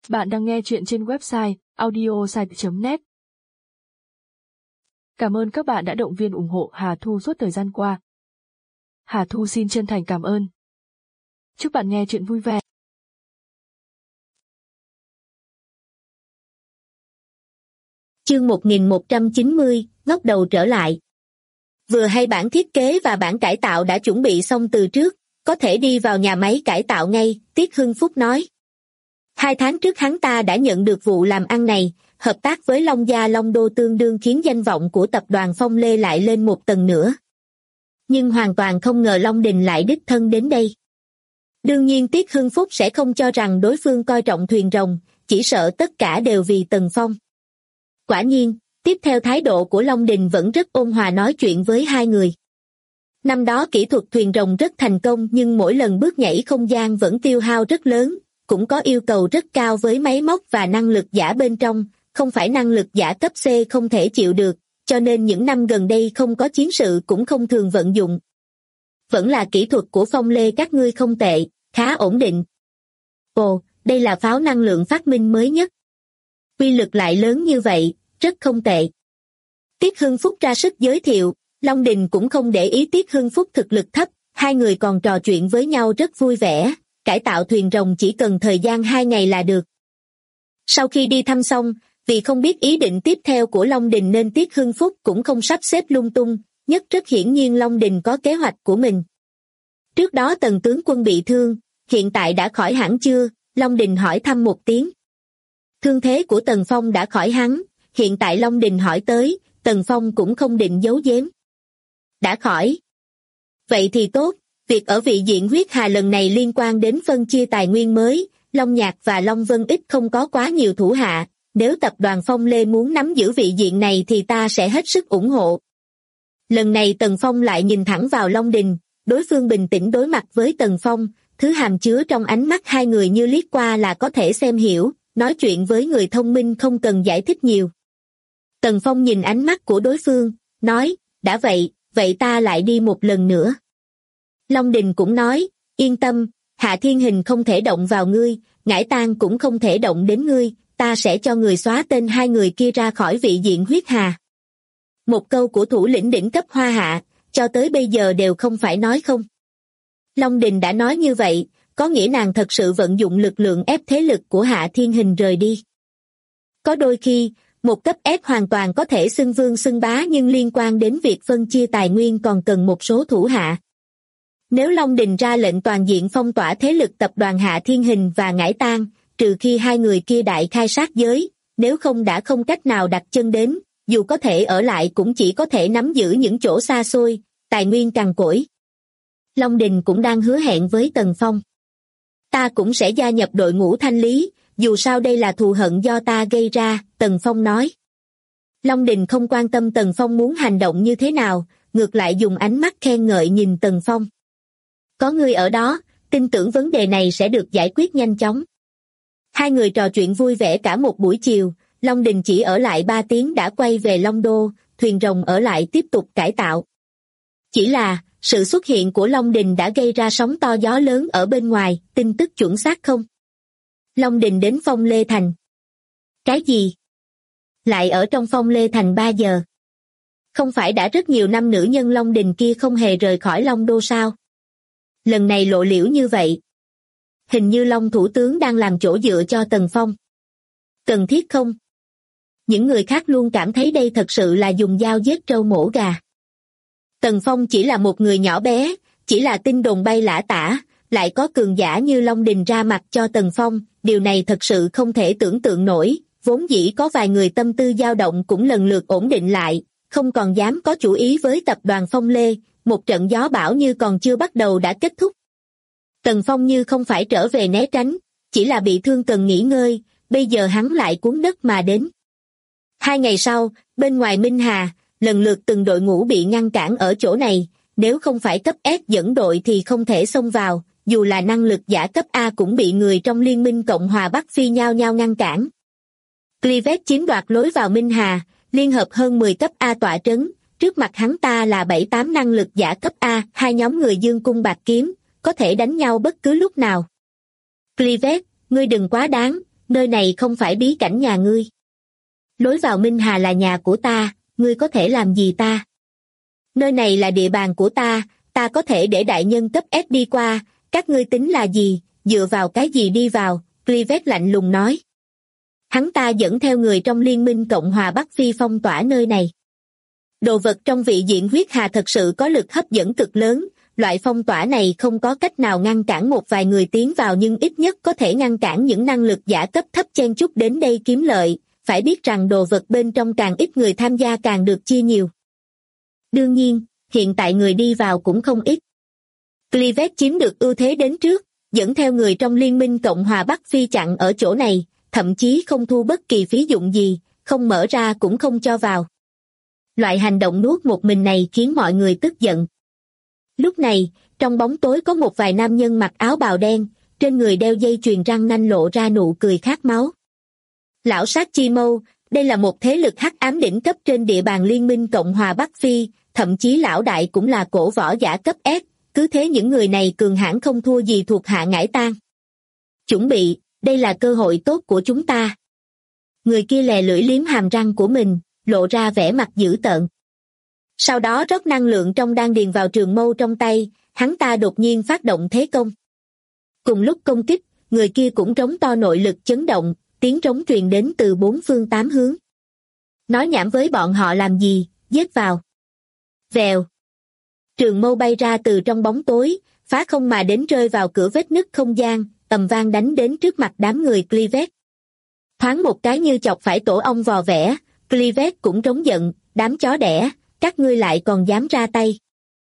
Bạn đang nghe chuyện trên website audiosite.net. Cảm ơn các bạn đã động viên ủng hộ Hà Thu suốt thời gian qua. Hà Thu xin chân thành cảm ơn. Chúc bạn nghe chuyện vui vẻ. Chương 1190, ngóc đầu trở lại. Vừa hay bản thiết kế và bản cải tạo đã chuẩn bị xong từ trước, có thể đi vào nhà máy cải tạo ngay, Tiết Hưng Phúc nói. 2 tháng trước hắn ta đã nhận được vụ làm ăn này, hợp tác với Long Gia Long Đô tương đương khiến danh vọng của tập đoàn Phong Lê lại lên một tầng nữa. Nhưng hoàn toàn không ngờ Long Đình lại đích thân đến đây. Đương nhiên Tiết Hưng Phúc sẽ không cho rằng đối phương coi trọng thuyền rồng, chỉ sợ tất cả đều vì Tần Phong. Quả nhiên, tiếp theo thái độ của Long Đình vẫn rất ôn hòa nói chuyện với hai người. Năm đó kỹ thuật thuyền rồng rất thành công nhưng mỗi lần bước nhảy không gian vẫn tiêu hao rất lớn, cũng có yêu cầu rất cao với máy móc và năng lực giả bên trong, không phải năng lực giả cấp C không thể chịu được, cho nên những năm gần đây không có chiến sự cũng không thường vận dụng. Vẫn là kỹ thuật của Phong Lê các ngươi không tệ, khá ổn định. Ồ, đây là pháo năng lượng phát minh mới nhất. Uy lực lại lớn như vậy, rất không tệ. Tiết Hưng Phúc ra sức giới thiệu, Long Đình cũng không để ý Tiết Hưng Phúc thực lực thấp, hai người còn trò chuyện với nhau rất vui vẻ, cải tạo thuyền rồng chỉ cần thời gian 2 ngày là được. Sau khi đi thăm xong, vì không biết ý định tiếp theo của Long Đình nên Tiết Hưng Phúc cũng không sắp xếp lung tung, nhất rất hiển nhiên Long Đình có kế hoạch của mình. Trước đó Tần tướng quân bị thương, hiện tại đã khỏi hẳn chưa? Long Đình hỏi thăm một tiếng. Thương thế của Tần Phong đã khỏi hẳn, hiện tại Long Đình hỏi tới, Tần Phong cũng không định giấu giếm. Đã khỏi. Vậy thì tốt, việc ở vị diện huyết hà lần này liên quan đến phân chia tài nguyên mới, Long Nhạc và Long Vân ít không có quá nhiều thủ hạ, nếu tập đoàn Phong Lê muốn nắm giữ vị diện này thì ta sẽ hết sức ủng hộ. Lần này Tần Phong lại nhìn thẳng vào Long Đình, đối phương bình tĩnh đối mặt với Tần Phong, thứ hàm chứa trong ánh mắt hai người như liếc qua là có thể xem hiểu, nói chuyện với người thông minh không cần giải thích nhiều. Tần Phong nhìn ánh mắt của đối phương, nói, đã vậy, vậy ta lại đi một lần nữa. Long Đình cũng nói, yên tâm, Hạ Thiên Hình không thể động vào ngươi, Ngải Tang cũng không thể động đến ngươi, ta sẽ cho người xóa tên hai người kia ra khỏi vị diện huyết hà. Một câu của thủ lĩnh đỉnh cấp Hoa Hạ, cho tới bây giờ đều không phải nói không. Long Đình đã nói như vậy, có nghĩa nàng thật sự vận dụng lực lượng ép thế lực của Hạ Thiên Hình rời đi. Có đôi khi, một cấp S hoàn toàn có thể xưng vương xưng bá nhưng liên quan đến việc phân chia tài nguyên còn cần một số thủ hạ. Nếu Long Đình ra lệnh toàn diện phong tỏa thế lực tập đoàn Hạ Thiên Hình và Ngải Tang, trừ khi hai người kia đại khai sát giới, nếu không đã không cách nào đặt chân đến, dù có thể ở lại cũng chỉ có thể nắm giữ những chỗ xa xôi, tài nguyên cằn cỗi. Long Đình cũng đang hứa hẹn với Tần Phong. Ta cũng sẽ gia nhập đội ngũ thanh lý, dù sao đây là thù hận do ta gây ra, Tần Phong nói. Long Đình không quan tâm Tần Phong muốn hành động như thế nào, ngược lại dùng ánh mắt khen ngợi nhìn Tần Phong. Có người ở đó, tin tưởng vấn đề này sẽ được giải quyết nhanh chóng. Hai người trò chuyện vui vẻ cả một buổi chiều, Long Đình chỉ ở lại 3 tiếng đã quay về Long Đô, thuyền rồng ở lại tiếp tục cải tạo. Chỉ là, sự xuất hiện của Long Đình đã gây ra sóng to gió lớn ở bên ngoài, tin tức chuẩn xác không? Long Đình đến Phong Lê Thành. Cái gì? Lại ở trong Phong Lê Thành 3 giờ? Không phải đã rất nhiều năm nữ nhân Long Đình kia không hề rời khỏi Long Đô sao? Lần này lộ liễu như vậy. Hình như Long Thủ tướng đang làm chỗ dựa cho Tần Phong. Cần thiết không? Những người khác luôn cảm thấy đây thật sự là dùng dao giết trâu mổ gà. Tần Phong chỉ là một người nhỏ bé, chỉ là tin đồn bay lả tả, lại có cường giả như Long Đình ra mặt cho Tần Phong, điều này thật sự không thể tưởng tượng nổi, vốn dĩ có vài người tâm tư dao động cũng lần lượt ổn định lại, không còn dám có chủ ý với tập đoàn Phong Lê, một trận gió bão như còn chưa bắt đầu đã kết thúc. Tần Phong như không phải trở về né tránh, chỉ là bị thương cần nghỉ ngơi, bây giờ hắn lại cuốn đất mà đến. 2 ngày sau, bên ngoài Minh Hà, lần lượt từng đội ngũ bị ngăn cản ở chỗ này, nếu không phải cấp S dẫn đội thì không thể xông vào, dù là năng lực giả cấp A cũng bị người trong Liên minh Cộng hòa Bắc Phi nhao nhao ngăn cản. Clivet chiếm đoạt lối vào Minh Hà, liên hợp hơn 10 cấp A tọa trấn, trước mặt hắn ta là 7-8 năng lực giả cấp A, 2 nhóm người dương cung bạc kiếm, có thể đánh nhau bất cứ lúc nào. Clivet, ngươi đừng quá đáng, nơi này không phải bí cảnh nhà ngươi. Lối vào Minh Hà là nhà của ta, ngươi có thể làm gì ta? Nơi này là địa bàn của ta có thể để đại nhân cấp S đi qua, các ngươi tính là gì, dựa vào cái gì đi vào, Clivet lạnh lùng nói. Hắn ta dẫn theo người trong Liên minh Cộng hòa Bắc Phi phong tỏa nơi này. Đồ vật trong vị diện huyết hà thật sự có lực hấp dẫn cực lớn, loại phong tỏa này không có cách nào ngăn cản một vài người tiến vào nhưng ít nhất có thể ngăn cản những năng lực giả cấp thấp chen chúc đến đây kiếm lợi, phải biết rằng đồ vật bên trong càng ít người tham gia càng được chia nhiều. Đương nhiên, hiện tại người đi vào cũng không ít. Clivet chiếm được ưu thế đến trước, dẫn theo người trong Liên minh Cộng hòa Bắc Phi chặn ở chỗ này, thậm chí không thu bất kỳ phí dụng gì, không mở ra cũng không cho vào. Loại hành động nuốt một mình này khiến mọi người tức giận. Lúc này, trong bóng tối có một vài nam nhân mặc áo bào đen, trên người đeo dây chuyền răng nanh lộ ra nụ cười khát máu. Lão sát chi mâu, đây là một thế lực hắc ám đỉnh cấp trên địa bàn Liên minh Cộng hòa Bắc Phi, thậm chí lão đại cũng là cổ võ giả cấp S, cứ thế những người này cường hãn không thua gì thuộc hạ ngải tang. Chuẩn bị, đây là cơ hội tốt của chúng ta. Người kia lè lưỡi liếm hàm răng của mình, lộ ra vẻ mặt dữ tợn. Sau đó rót năng lượng trong đan điền vào trường mâu trong tay, hắn ta đột nhiên phát động thế công. Cùng lúc công kích, người kia cũng trống to nội lực chấn động, tiếng trống truyền đến từ bốn phương tám hướng. Nói nhảm với bọn họ làm gì, giết vào. Vèo. Trường mâu bay ra từ trong bóng tối, phá không mà đến rơi vào cửa vết nứt không gian, ầm vang đánh đến trước mặt đám người Clivet. Thoáng một cái như chọc phải tổ ong vò vẽ, Clivet cũng trống giận, đám chó đẻ, các ngươi lại còn dám ra tay.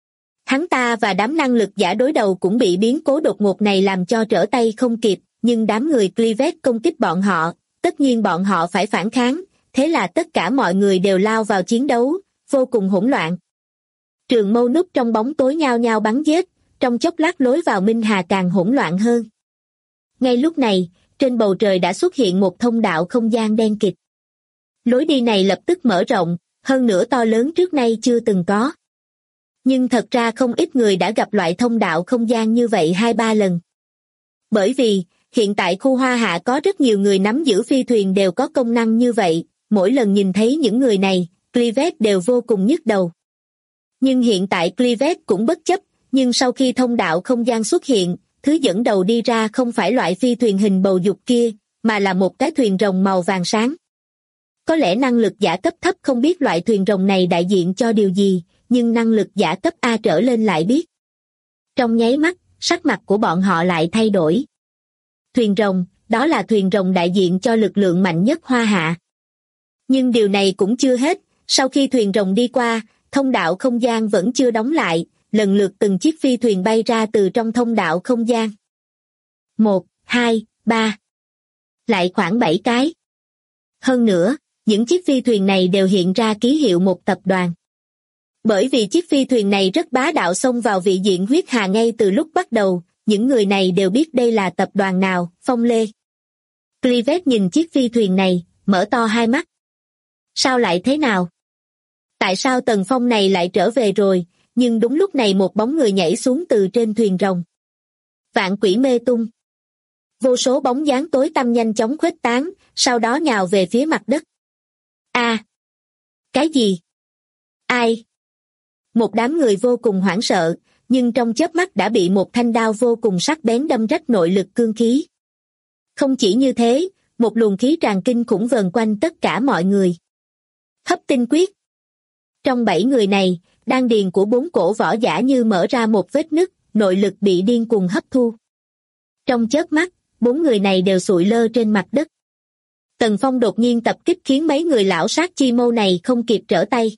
Hắn ta và đám năng lực giả đối đầu cũng bị biến cố đột ngột này làm cho trở tay không kịp, nhưng đám người Clivet công kích bọn họ, tất nhiên bọn họ phải phản kháng, thế là tất cả mọi người đều lao vào chiến đấu, vô cùng hỗn loạn. Trường mâu núp trong bóng tối nhao nhao bắn giết, trong chốc lát lối vào Minh Hà càng hỗn loạn hơn. Ngay lúc này, trên bầu trời đã xuất hiện một thông đạo không gian đen kịt. Lối đi này lập tức mở rộng, hơn nữa to lớn trước nay chưa từng có. Nhưng thật ra không ít người đã gặp loại thông đạo không gian như vậy 2-3 lần. Bởi vì, hiện tại khu Hoa Hạ có rất nhiều người nắm giữ phi thuyền đều có công năng như vậy, mỗi lần nhìn thấy những người này, Clivet đều vô cùng nhức đầu. Nhưng hiện tại Clivet cũng bất chấp, nhưng sau khi thông đạo không gian xuất hiện, thứ dẫn đầu đi ra không phải loại phi thuyền hình bầu dục kia, mà là một cái thuyền rồng màu vàng sáng. Có lẽ năng lực giả cấp thấp không biết loại thuyền rồng này đại diện cho điều gì, nhưng năng lực giả cấp A trở lên lại biết. Trong nháy mắt, sắc mặt của bọn họ lại thay đổi. Thuyền rồng, đó là thuyền rồng đại diện cho lực lượng mạnh nhất Hoa Hạ. Nhưng điều này cũng chưa hết, sau khi thuyền rồng đi qua, thông đạo không gian vẫn chưa đóng lại, lần lượt từng chiếc phi thuyền bay ra từ trong thông đạo không gian. 1, 2, 3. Lại khoảng 7 cái. Hơn nữa, những chiếc phi thuyền này đều hiện ra ký hiệu một tập đoàn. Bởi vì chiếc phi thuyền này rất bá đạo xông vào vị diện huyết hà ngay từ lúc bắt đầu, những người này đều biết đây là tập đoàn nào, Phong Lê. Clivet nhìn chiếc phi thuyền này, mở to hai mắt. Sao lại thế nào? Tại sao Tần Phong này lại trở về rồi, nhưng đúng lúc này một bóng người nhảy xuống từ trên thuyền rồng. Vạn quỷ mê tung. Vô số bóng dáng tối tăm nhanh chóng khuếch tán, sau đó nhào về phía mặt đất. A! Cái gì? Ai? Một đám người vô cùng hoảng sợ, nhưng trong chớp mắt đã bị một thanh đao vô cùng sắc bén đâm rách nội lực cương khí. Không chỉ như thế, một luồng khí tràn kinh khủng vờn quanh tất cả mọi người. Hấp tinh quyết. Trong 7 người này, đan điền của 4 cổ võ giả như mở ra một vết nứt, nội lực bị điên cuồng hấp thu. Trong chớp mắt, 4 người này đều sụi lơ trên mặt đất. Tần Phong đột nhiên tập kích khiến mấy người lão sát chi mâu này không kịp trở tay.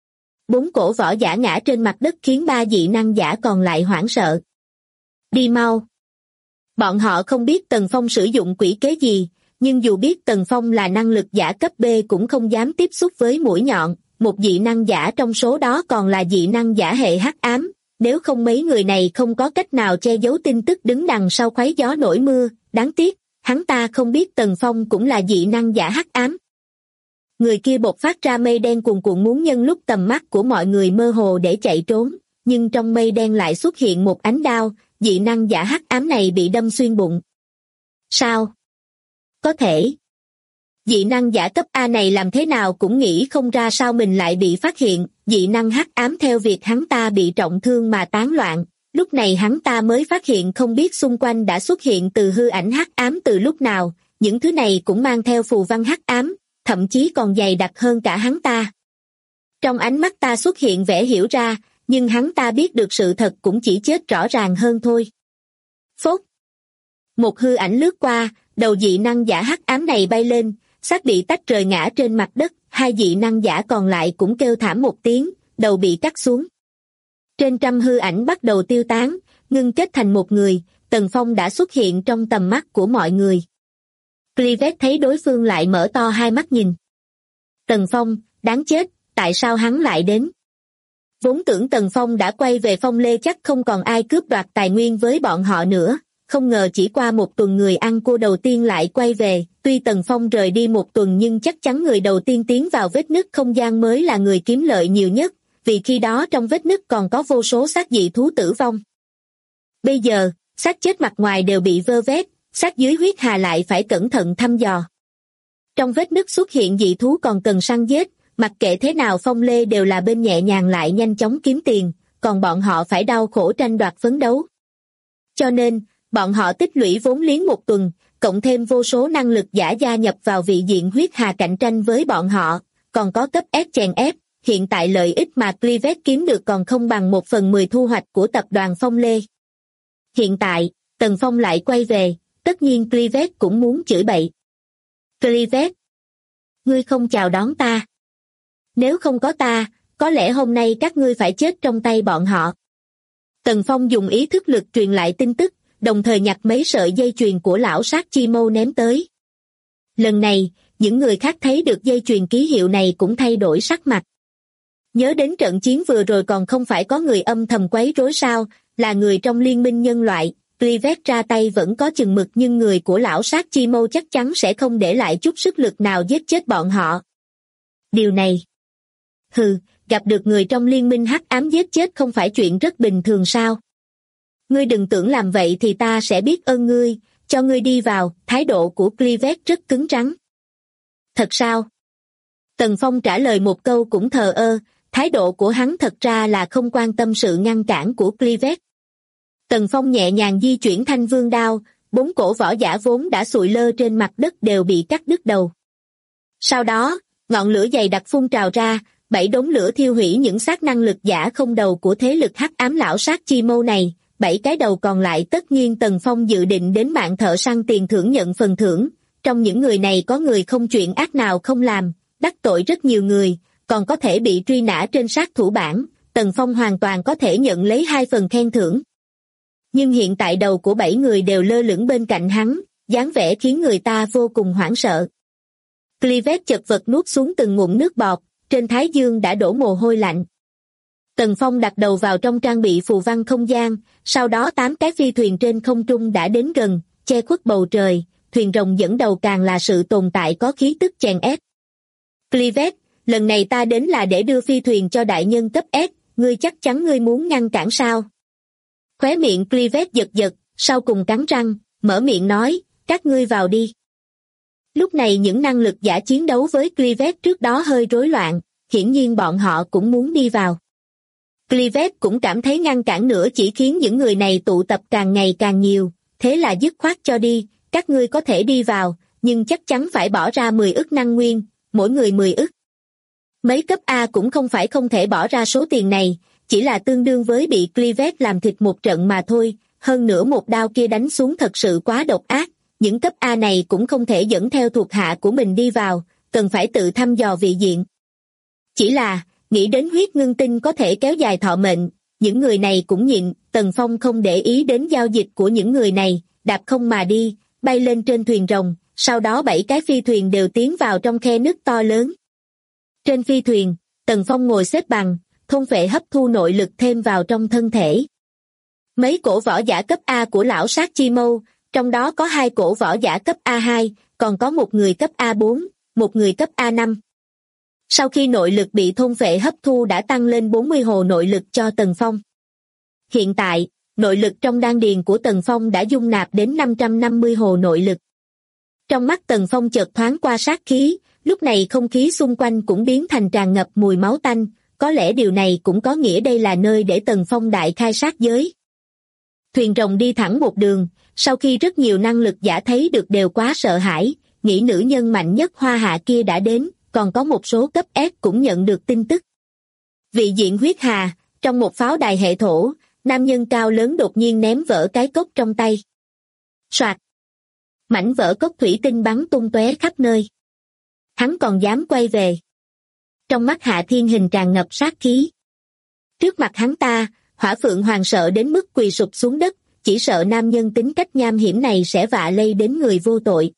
4 cổ võ giả ngã trên mặt đất khiến 3 dị năng giả còn lại hoảng sợ. Đi mau! Bọn họ không biết Tần Phong sử dụng quỷ kế gì, nhưng dù biết Tần Phong là năng lực giả cấp B cũng không dám tiếp xúc với mũi nhọn, một dị năng giả trong số đó còn là dị năng giả hệ hắc ám, nếu không mấy người này không có cách nào che giấu tin tức đứng đằng sau khoáy gió nổi mưa, đáng tiếc, hắn ta không biết Tần Phong cũng là dị năng giả hắc ám. Người kia bộc phát ra mây đen cuồn cuộn muốn nhân lúc tầm mắt của mọi người mơ hồ để chạy trốn, nhưng trong mây đen lại xuất hiện một ánh đao, dị năng giả hắc ám này bị đâm xuyên bụng. Sao? Có thể. Dị năng giả cấp A này làm thế nào cũng nghĩ không ra sao mình lại bị phát hiện, dị năng hắc ám theo việc hắn ta bị trọng thương mà tán loạn, lúc này hắn ta mới phát hiện không biết xung quanh đã xuất hiện từ hư ảnh hắc ám từ lúc nào, những thứ này cũng mang theo phù văn hắc ám, thậm chí còn dày đặc hơn cả hắn ta. Trong ánh mắt ta xuất hiện vẻ hiểu ra, nhưng hắn ta biết được sự thật cũng chỉ chết rõ ràng hơn thôi. Phốt. Một hư ảnh lướt qua, đầu dị năng giả hắc ám này bay lên, xác bị tách rời ngã trên mặt đất, hai dị năng giả còn lại cũng kêu thảm một tiếng, đầu bị cắt xuống. Trên trăm hư ảnh bắt đầu tiêu tán, ngưng kết thành một người, Tần Phong đã xuất hiện trong tầm mắt của mọi người. Clivet thấy đối phương lại mở to hai mắt nhìn. Tần Phong, đáng chết, tại sao hắn lại đến? Vốn tưởng Tần Phong đã quay về Phong Lê chắc không còn ai cướp đoạt tài nguyên với bọn họ nữa, không ngờ chỉ qua một tuần người ăn cua đầu tiên lại quay về, tuy Tần Phong rời đi một tuần nhưng chắc chắn người đầu tiên tiến vào vết nứt không gian mới là người kiếm lợi nhiều nhất, vì khi đó trong vết nứt còn có vô số xác dị thú tử vong. Bây giờ, xác chết mặt ngoài đều bị vơ vét, xác dưới huyết hà lại phải cẩn thận thăm dò. Trong vết nứt xuất hiện dị thú còn cần săn giết, mặc kệ thế nào Phong Lê đều là bên nhẹ nhàng lại nhanh chóng kiếm tiền, còn bọn họ phải đau khổ tranh đoạt phấn đấu. Cho nên, bọn họ tích lũy vốn liếng một tuần, cộng thêm vô số năng lực giả gia nhập vào vị diện huyết hà cạnh tranh với bọn họ, còn có cấp S chèn ép, hiện tại lợi ích mà Clivet kiếm được còn không bằng 1/10 thu hoạch của tập đoàn Phong Lê. Hiện tại, Tần Phong lại quay về, tất nhiên Clivet cũng muốn chửi bậy. Clivet, ngươi không chào đón ta. Nếu không có ta, có lẽ hôm nay các ngươi phải chết trong tay bọn họ. Tần Phong dùng ý thức lực truyền lại tin tức, đồng thời nhặt mấy sợi dây chuyền của lão sát chi mâu ném tới. Lần này, những người khác thấy được dây chuyền ký hiệu này cũng thay đổi sắc mặt. Nhớ đến trận chiến vừa rồi còn không phải có người âm thầm quấy rối sao, là người trong liên minh nhân loại, Clivet ra tay vẫn có chừng mực nhưng người của lão sát chi mâu chắc chắn sẽ không để lại chút sức lực nào giết chết bọn họ. Điều này, gặp được người trong liên minh hắc ám giết chết không phải chuyện rất bình thường sao? Ngươi đừng tưởng làm vậy thì ta sẽ biết ơn ngươi, cho ngươi đi vào, thái độ của Clivet rất cứng rắn. Thật sao? Tần Phong trả lời một câu cũng thờ ơ, thái độ của hắn thật ra là không quan tâm sự ngăn cản của Clivet. Tần Phong nhẹ nhàng di chuyển thanh vương đao, 4 cổ võ giả vốn đã sụi lơ trên mặt đất đều bị cắt đứt đầu. Sau đó, ngọn lửa dày đặc phun trào ra, 7 đống lửa thiêu hủy những xác năng lực giả không đầu của thế lực hắc ám lão sát chi mâu này, 7 cái đầu còn lại tất nhiên Tần Phong dự định đến mạng thợ săn tiền thưởng nhận phần thưởng, trong những người này có người không chuyện ác nào không làm, đắc tội rất nhiều người, còn có thể bị truy nã trên sát thủ bảng, Tần Phong hoàn toàn có thể nhận lấy 2 phần khen thưởng. Nhưng hiện tại đầu của 7 người đều lơ lửng bên cạnh hắn, dáng vẻ khiến người ta vô cùng hoảng sợ. Clivet chật vật nuốt xuống từng ngụm nước bọt, trên thái dương đã đổ mồ hôi lạnh. Tần Phong đặt đầu vào trong trang bị phù văn không gian, sau đó 8 cái phi thuyền trên không trung đã đến gần, che khuất bầu trời, thuyền rồng dẫn đầu càng là sự tồn tại có khí tức chèn ép. Clivet, lần này ta đến là để đưa phi thuyền cho đại nhân cấp S, ngươi chắc chắn ngươi muốn ngăn cản sao? Khóe miệng Clivet giật giật, sau cùng cắn răng, mở miệng nói, các ngươi vào đi. Lúc này những năng lực giả chiến đấu với Clivet trước đó hơi rối loạn, hiển nhiên bọn họ cũng muốn đi vào. Clivet cũng cảm thấy ngăn cản nữa chỉ khiến những người này tụ tập càng ngày càng nhiều, thế là dứt khoát cho đi, các ngươi có thể đi vào, nhưng chắc chắn phải bỏ ra 10 ức năng nguyên, mỗi người 10 ức. Mấy cấp A cũng không phải không thể bỏ ra số tiền này, chỉ là tương đương với bị Clivet làm thịt một trận mà thôi, hơn nữa một đao kia đánh xuống thật sự quá độc ác, những cấp A này cũng không thể dẫn theo thuộc hạ của mình đi vào, cần phải tự thăm dò vị diện. Chỉ là, nghĩ đến huyết ngưng tinh có thể kéo dài thọ mệnh, những người này cũng nhịn, Tần Phong không để ý đến giao dịch của những người này, đạp không mà đi, bay lên trên thuyền rồng, sau đó 7 cái phi thuyền đều tiến vào trong khe nứt to lớn. Trên phi thuyền, Tần Phong ngồi xếp bằng, thôn phệ hấp thu nội lực thêm vào trong thân thể. Mấy cổ võ giả cấp A của lão sát chi mâu, trong đó có 2 cổ võ giả cấp A2, còn có một người cấp A4, một người cấp A5. Sau khi nội lực bị thôn phệ hấp thu đã tăng lên 40 hồ nội lực cho Tần Phong. Hiện tại, nội lực trong đan điền của Tần Phong đã dung nạp đến 550 hồ nội lực. Trong mắt Tần Phong chợt thoáng qua sát khí, lúc này không khí xung quanh cũng biến thành tràn ngập mùi máu tanh, có lẽ điều này cũng có nghĩa đây là nơi để Tần Phong đại khai sát giới. Thuyền rồng đi thẳng một đường, sau khi rất nhiều năng lực giả thấy được đều quá sợ hãi, nghĩ nữ nhân mạnh nhất Hoa Hạ kia đã đến, còn có một số cấp S cũng nhận được tin tức. Vị diện huyết hà, trong một pháo đài hệ thổ, nam nhân cao lớn đột nhiên ném vỡ cái cốc trong tay. Soạt! Mảnh vỡ cốc thủy tinh bắn tung tóe khắp nơi. Hắn còn dám quay về. Trong mắt Hạ Thiên Hình tràn ngập sát khí. Trước mặt hắn ta, Hỏa Phượng Hoàng sợ đến mức quỳ sụp xuống đất, chỉ sợ nam nhân tính cách nham hiểm này sẽ vạ lây đến người vô tội.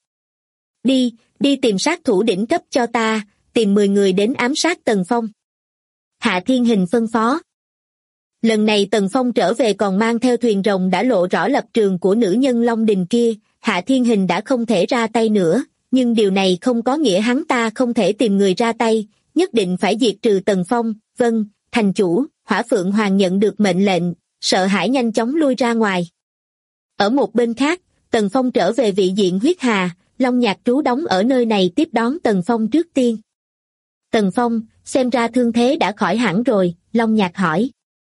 Đi tìm sát thủ đỉnh cấp cho ta, tìm 10 người đến ám sát Tần Phong. Hạ Thiên Hình phân phó. Lần này Tần Phong trở về còn mang theo thuyền rồng đã lộ rõ lập trường của nữ nhân Long Đình kia, Hạ Thiên Hình đã không thể ra tay nữa, nhưng điều này không có nghĩa hắn ta không thể tìm người ra tay, nhất định phải diệt trừ Tần Phong. Vâng, thành chủ. Hỏa Phượng Hoàng nhận được mệnh lệnh, sợ hãi nhanh chóng lui ra ngoài. Ở một bên khác, Tần Phong trở về vị diện huyết hà, Long Nhạc trú đóng ở nơi này tiếp đón Tần Phong trước tiên. Tần Phong, xem ra thương thế đã khỏi hẳn rồi, Long Nhạc hỏi.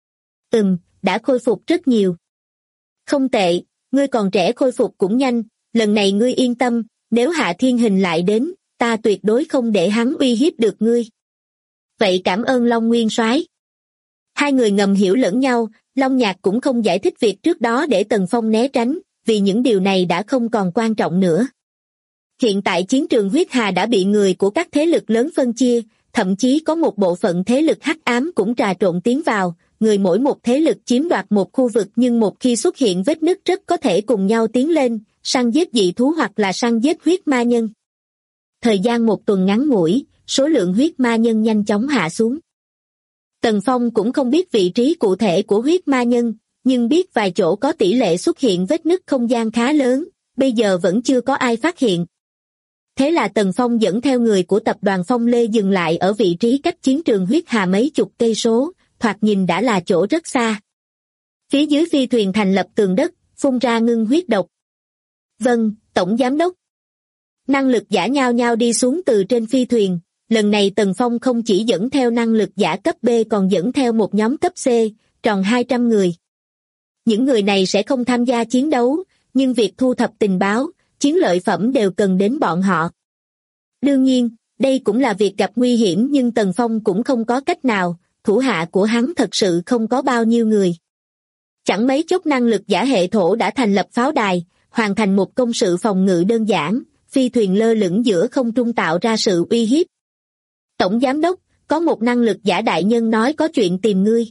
Đã khôi phục rất nhiều. Không tệ, ngươi còn trẻ khôi phục cũng nhanh, lần này ngươi yên tâm, nếu Hạ Thiên Hình lại đến, ta tuyệt đối không để hắn uy hiếp được ngươi. Vậy cảm ơn Long Nguyên Soái. Hai người ngầm hiểu lẫn nhau, Long Nhạc cũng không giải thích việc trước đó để Tần Phong né tránh, vì những điều này đã không còn quan trọng nữa. Hiện tại chiến trường huyết hà đã bị người của các thế lực lớn phân chia, thậm chí có một bộ phận thế lực hắc ám cũng trà trộn tiến vào, người mỗi một thế lực chiếm đoạt một khu vực nhưng một khi xuất hiện vết nứt rất có thể cùng nhau tiến lên, săn giết dị thú hoặc là săn giết huyết ma nhân. Thời gian một tuần ngắn ngủi, số lượng huyết ma nhân nhanh chóng hạ xuống. Tần Phong cũng không biết vị trí cụ thể của huyết ma nhân, nhưng biết vài chỗ có tỷ lệ xuất hiện vết nứt không gian khá lớn, bây giờ vẫn chưa có ai phát hiện. Thế là Tần Phong dẫn theo người của tập đoàn Phong Lê dừng lại ở vị trí cách chiến trường huyết hà mấy chục cây số, thoạt nhìn đã là chỗ rất xa. Phía dưới phi thuyền thành lập tường đất, phun ra ngưng huyết độc. Vâng, Tổng Giám đốc. Năng lực giả nhao nhao đi xuống từ trên phi thuyền. Lần này Tần Phong không chỉ dẫn theo năng lực giả cấp B còn dẫn theo một nhóm cấp C, tròn 200 người. Những người này sẽ không tham gia chiến đấu, nhưng việc thu thập tình báo, chiến lợi phẩm đều cần đến bọn họ. Đương nhiên, đây cũng là việc gặp nguy hiểm nhưng Tần Phong cũng không có cách nào, thủ hạ của hắn thật sự không có bao nhiêu người. Chẳng mấy chốc năng lực giả hệ thổ đã thành lập pháo đài, hoàn thành một công sự phòng ngự đơn giản, phi thuyền lơ lửng giữa không trung tạo ra sự uy hiếp. Tổng Giám đốc, có một năng lực giả đại nhân nói có chuyện tìm ngươi.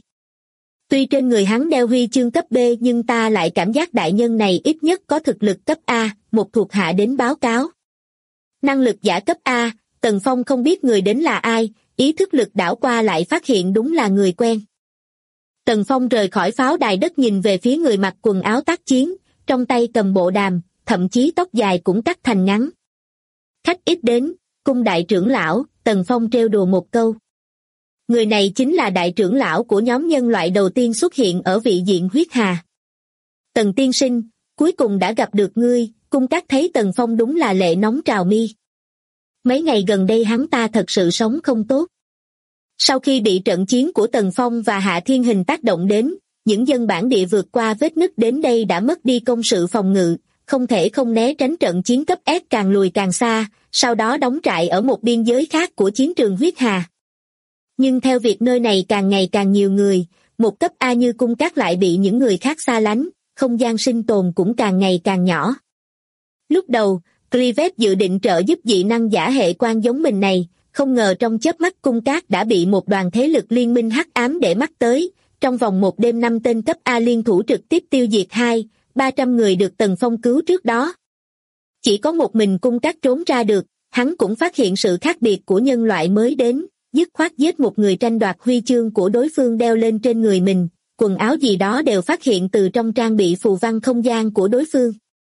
Tuy trên người hắn đeo huy chương cấp B nhưng ta lại cảm giác đại nhân này ít nhất có thực lực cấp A, một thuộc hạ đến báo cáo. Năng lực giả cấp A, Tần Phong không biết người đến là ai, ý thức lực đảo qua lại phát hiện đúng là người quen. Tần Phong rời khỏi pháo đài đất nhìn về phía người mặc quần áo tác chiến, trong tay cầm bộ đàm, thậm chí tóc dài cũng cắt thành ngắn. Khách ít đến, cung đại trưởng lão, Tần Phong trêu đùa một câu. Người này chính là đại trưởng lão của nhóm nhân loại đầu tiên xuất hiện ở vị diện huyết hà. Tần tiên sinh, cuối cùng đã gặp được ngươi, cung các thấy Tần Phong đúng là lệ nóng trào mi. Mấy ngày gần đây hắn ta thật sự sống không tốt. Sau khi bị trận chiến của Tần Phong và Hạ Thiên Hình tác động đến, những dân bản địa vượt qua vết nứt đến đây đã mất đi công sự phòng ngự, không thể không né tránh trận chiến cấp S càng lùi càng xa, sau đó đóng trại ở một biên giới khác của chiến trường huyết hà. Nhưng theo việc nơi này càng ngày càng nhiều người, một cấp A như cung các lại bị những người khác xa lánh, không gian sinh tồn cũng càng ngày càng nhỏ. Lúc đầu, Clivet dự định trợ giúp dị năng giả hệ quan giống mình này, không ngờ trong chớp mắt cung các đã bị một đoàn thế lực liên minh hắc ám để mắt tới, trong vòng một đêm 5 tên cấp A liên thủ trực tiếp tiêu diệt 200-300 người được Tần Phong cứu trước đó. Chỉ có một mình cung các trốn ra được, hắn cũng phát hiện sự khác biệt của nhân loại mới đến, dứt khoát giết một người tranh đoạt huy chương của đối phương đeo lên trên người mình, quần áo gì đó đều phát hiện từ trong trang bị phù văn không gian của đối phương.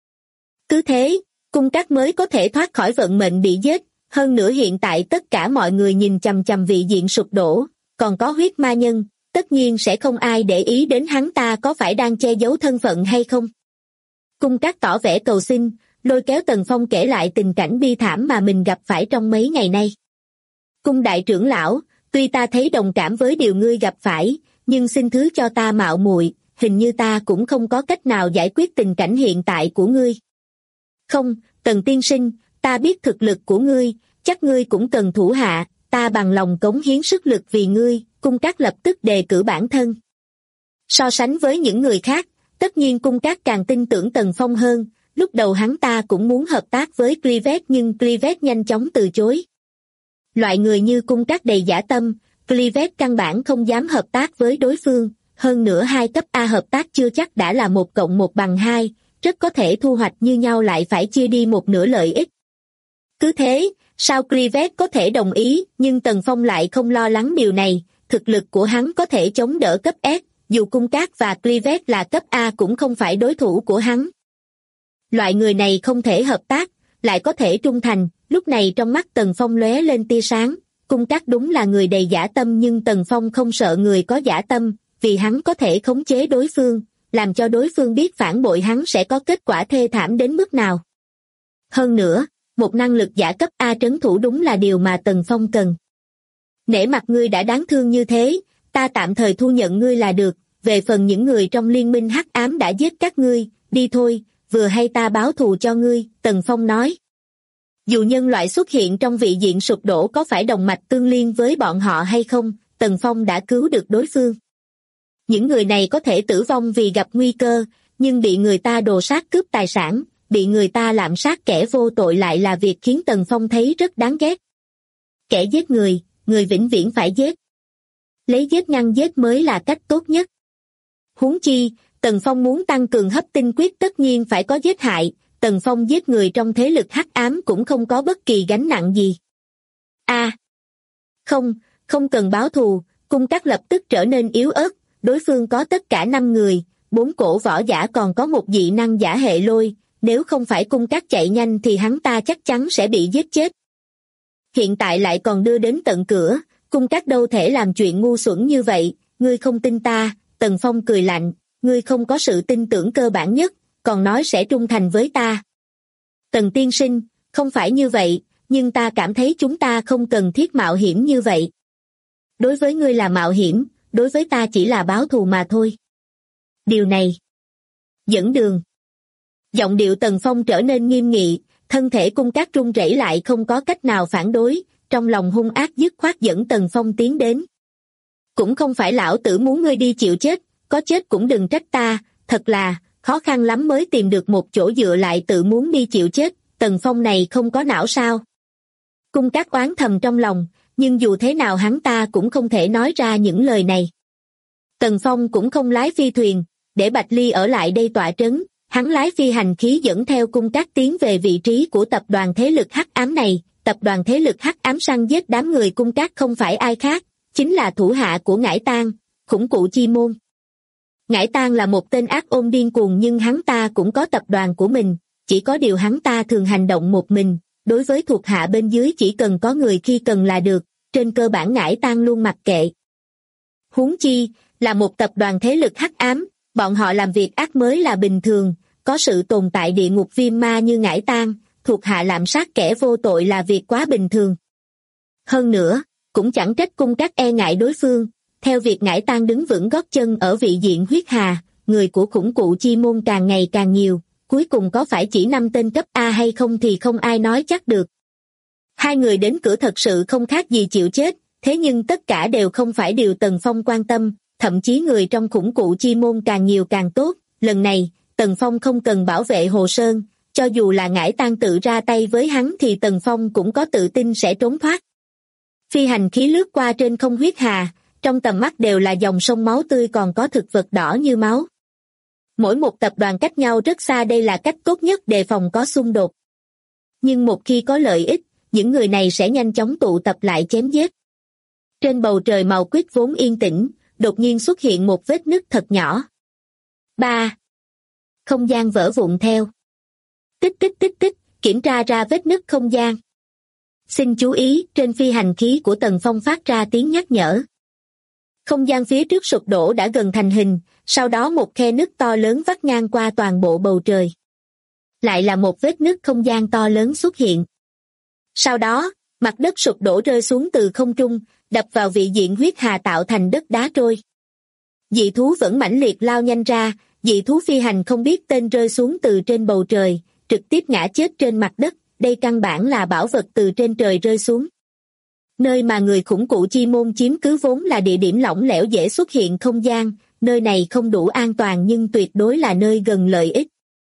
Cứ thế, cung các mới có thể thoát khỏi vận mệnh bị giết, hơn nữa hiện tại tất cả mọi người nhìn chằm chằm vị diện sụp đổ, còn có huyết ma nhân, tất nhiên sẽ không ai để ý đến hắn ta có phải đang che giấu thân phận hay không. Cung các tỏ vẻ cầu xin, lôi kéo Tần Phong kể lại tình cảnh bi thảm mà mình gặp phải trong mấy ngày nay. Cung đại trưởng lão, tuy ta thấy đồng cảm với điều ngươi gặp phải, nhưng xin thứ cho ta mạo muội, hình như ta cũng không có cách nào giải quyết tình cảnh hiện tại của ngươi. Không, Tần tiên sinh, ta biết thực lực của ngươi, chắc ngươi cũng cần thủ hạ, ta bằng lòng cống hiến sức lực vì ngươi, Cung Cát lập tức đề cử bản thân. So sánh với những người khác, tất nhiên Cung Cát càng tin tưởng Tần Phong hơn, lúc đầu hắn ta cũng muốn hợp tác với Clivet nhưng Clivet nhanh chóng từ chối. Loại người như Cung Cát đầy dã tâm, Clivet căn bản không dám hợp tác với đối phương, hơn nữa hai cấp A hợp tác chưa chắc đã là 1+1=2, rất có thể thu hoạch như nhau lại phải chia đi một nửa lợi ích. Cứ thế, sao Clivet có thể đồng ý, nhưng Tần Phong lại không lo lắng điều này, thực lực của hắn có thể chống đỡ cấp S, dù Cung Cát và Clivet là cấp A cũng không phải đối thủ của hắn. Loại người này không thể hợp tác, lại có thể trung thành, lúc này trong mắt Tần Phong lóe lên tia sáng, Cung Cát đúng là người đầy dã tâm nhưng Tần Phong không sợ người có dã tâm, vì hắn có thể khống chế đối phương, làm cho đối phương biết phản bội hắn sẽ có kết quả thê thảm đến mức nào. Hơn nữa, một năng lực giả cấp A trấn thủ đúng là điều mà Tần Phong cần. Nể mặt ngươi đã đáng thương như thế, ta tạm thời thu nhận ngươi là được, về phần những người trong liên minh hắc ám đã giết các ngươi, đi thôi, vừa hay ta báo thù cho ngươi, Tần Phong nói. Dù nhân loại xuất hiện trong vị diện sụp đổ có phải đồng mạch tương liên với bọn họ hay không, Tần Phong đã cứu được đối phương. Những người này có thể tử vong vì gặp nguy cơ, nhưng bị người ta đồ sát cướp tài sản, bị người ta lạm sát kẻ vô tội lại là việc khiến Tần Phong thấy rất đáng ghét. Kẻ giết người, người vĩnh viễn phải giết. Lấy giết ngăn giết mới là cách tốt nhất. Huống chi, Tần Phong muốn tăng cường hấp tinh quyết tất nhiên phải có giết hại, Tần Phong giết người trong thế lực hắc ám cũng không có bất kỳ gánh nặng gì. Không cần báo thù, Cung Cát lập tức trở nên yếu ớt, đối phương có tất cả 5 người, 4 cổ võ giả còn có một dị năng giả hệ lôi, nếu không phải Cung Cát chạy nhanh thì hắn ta chắc chắn sẽ bị giết chết. Hiện tại lại còn đưa đến tận cửa, Cung Cát đâu thể làm chuyện ngu xuẩn như vậy, ngươi không tin ta, Tần Phong cười lạnh, ngươi không có sự tin tưởng cơ bản nhất, còn nói sẽ trung thành với ta. Tần tiên sinh, không phải như vậy, nhưng ta cảm thấy chúng ta không cần thiết mạo hiểm như vậy. Đối với ngươi là mạo hiểm, đối với ta chỉ là báo thù mà thôi. Điều này. Dẫn đường. Giọng điệu Tần Phong trở nên nghiêm nghị, thân thể Cung Cát run rẩy lại không có cách nào phản đối, trong lòng hung ác dứt khoát dẫn Tần Phong tiến đến. Cũng không phải lão tử muốn ngươi đi chịu chết, có chết cũng đừng trách ta, thật là, khó khăn lắm mới tìm được một chỗ dựa lại tự muốn đi chịu chết, Tần Phong này không có não sao. Cung Cát oán thầm trong lòng, nhưng dù thế nào hắn ta cũng không thể nói ra những lời này. Tần Phong cũng không lái phi thuyền, để Bạch Ly ở lại đây tọa trấn, hắn lái phi hành khí dẫn theo Cung Cát tiến về vị trí của tập đoàn thế lực hắc ám này, tập đoàn thế lực hắc ám săn giết đám người Cung Cát không phải ai khác, chính là thủ hạ của Ngải Tang, khủng cụ chi môn. Ngải Tang là một tên ác ôn điên cuồng nhưng hắn ta cũng có tập đoàn của mình, chỉ có điều hắn ta thường hành động một mình, đối với thuộc hạ bên dưới chỉ cần có người khi cần là được, trên cơ bản Ngải Tang luôn mặc kệ. Huống chi, là một tập đoàn thế lực hắc ám, bọn họ làm việc ác mới là bình thường, có sự tồn tại địa ngục viêm ma như Ngải Tang, thuộc hạ lạm sát kẻ vô tội là việc quá bình thường. Hơn nữa, cũng chẳng trách Cung Cát e ngại đối phương, theo việc Ngải Tang đứng vững gót chân ở vị diện huyết hà, người của khủng cụ chi môn càng ngày càng nhiều, cuối cùng có phải chỉ 5 tên cấp A hay không thì không ai nói chắc được. Hai người đến cửa thật sự không khác gì chịu chết, thế nhưng tất cả đều không phải điều Tần Phong quan tâm, thậm chí người trong khủng cụ chi môn càng nhiều càng tốt, lần này, Tần Phong không cần bảo vệ Hồ Sơn, cho dù là Ngải Tang tự ra tay với hắn thì Tần Phong cũng có tự tin sẽ trốn thoát. Phi hành khí lướt qua trên không huyết hà, trong tầm mắt đều là dòng sông máu tươi còn có thực vật đỏ như máu. Mỗi một tập đoàn cách nhau rất xa đây là cách tốt nhất đề phòng có xung đột. Nhưng một khi có lợi ích, những người này sẽ nhanh chóng tụ tập lại chém giết. Trên bầu trời màu quýt vốn yên tĩnh, đột nhiên xuất hiện một vết nứt thật nhỏ. 3. Không gian vỡ vụn theo. Tích tích tích tích, kiểm tra ra vết nứt không gian. Xin chú ý, trên phi hành khí của Tần Phong phát ra tiếng nhắc nhở. Không gian phía trước sụp đổ đã gần thành hình, sau đó một khe nứt to lớn vắt ngang qua toàn bộ bầu trời. Lại là một vết nứt không gian to lớn xuất hiện. Sau đó, mặt đất sụp đổ rơi xuống từ không trung, đập vào vị diện huyết hà tạo thành đất đá trôi. Dị thú vẫn mãnh liệt lao nhanh ra, dị thú phi hành không biết tên rơi xuống từ trên bầu trời, trực tiếp ngã chết trên mặt đất, đây căn bản là bảo vật từ trên trời rơi xuống. Nơi mà người khủng cụ chi môn chiếm cứ vốn là địa điểm lỏng lẻo dễ xuất hiện không gian, nơi này không đủ an toàn nhưng tuyệt đối là nơi gần lợi ích.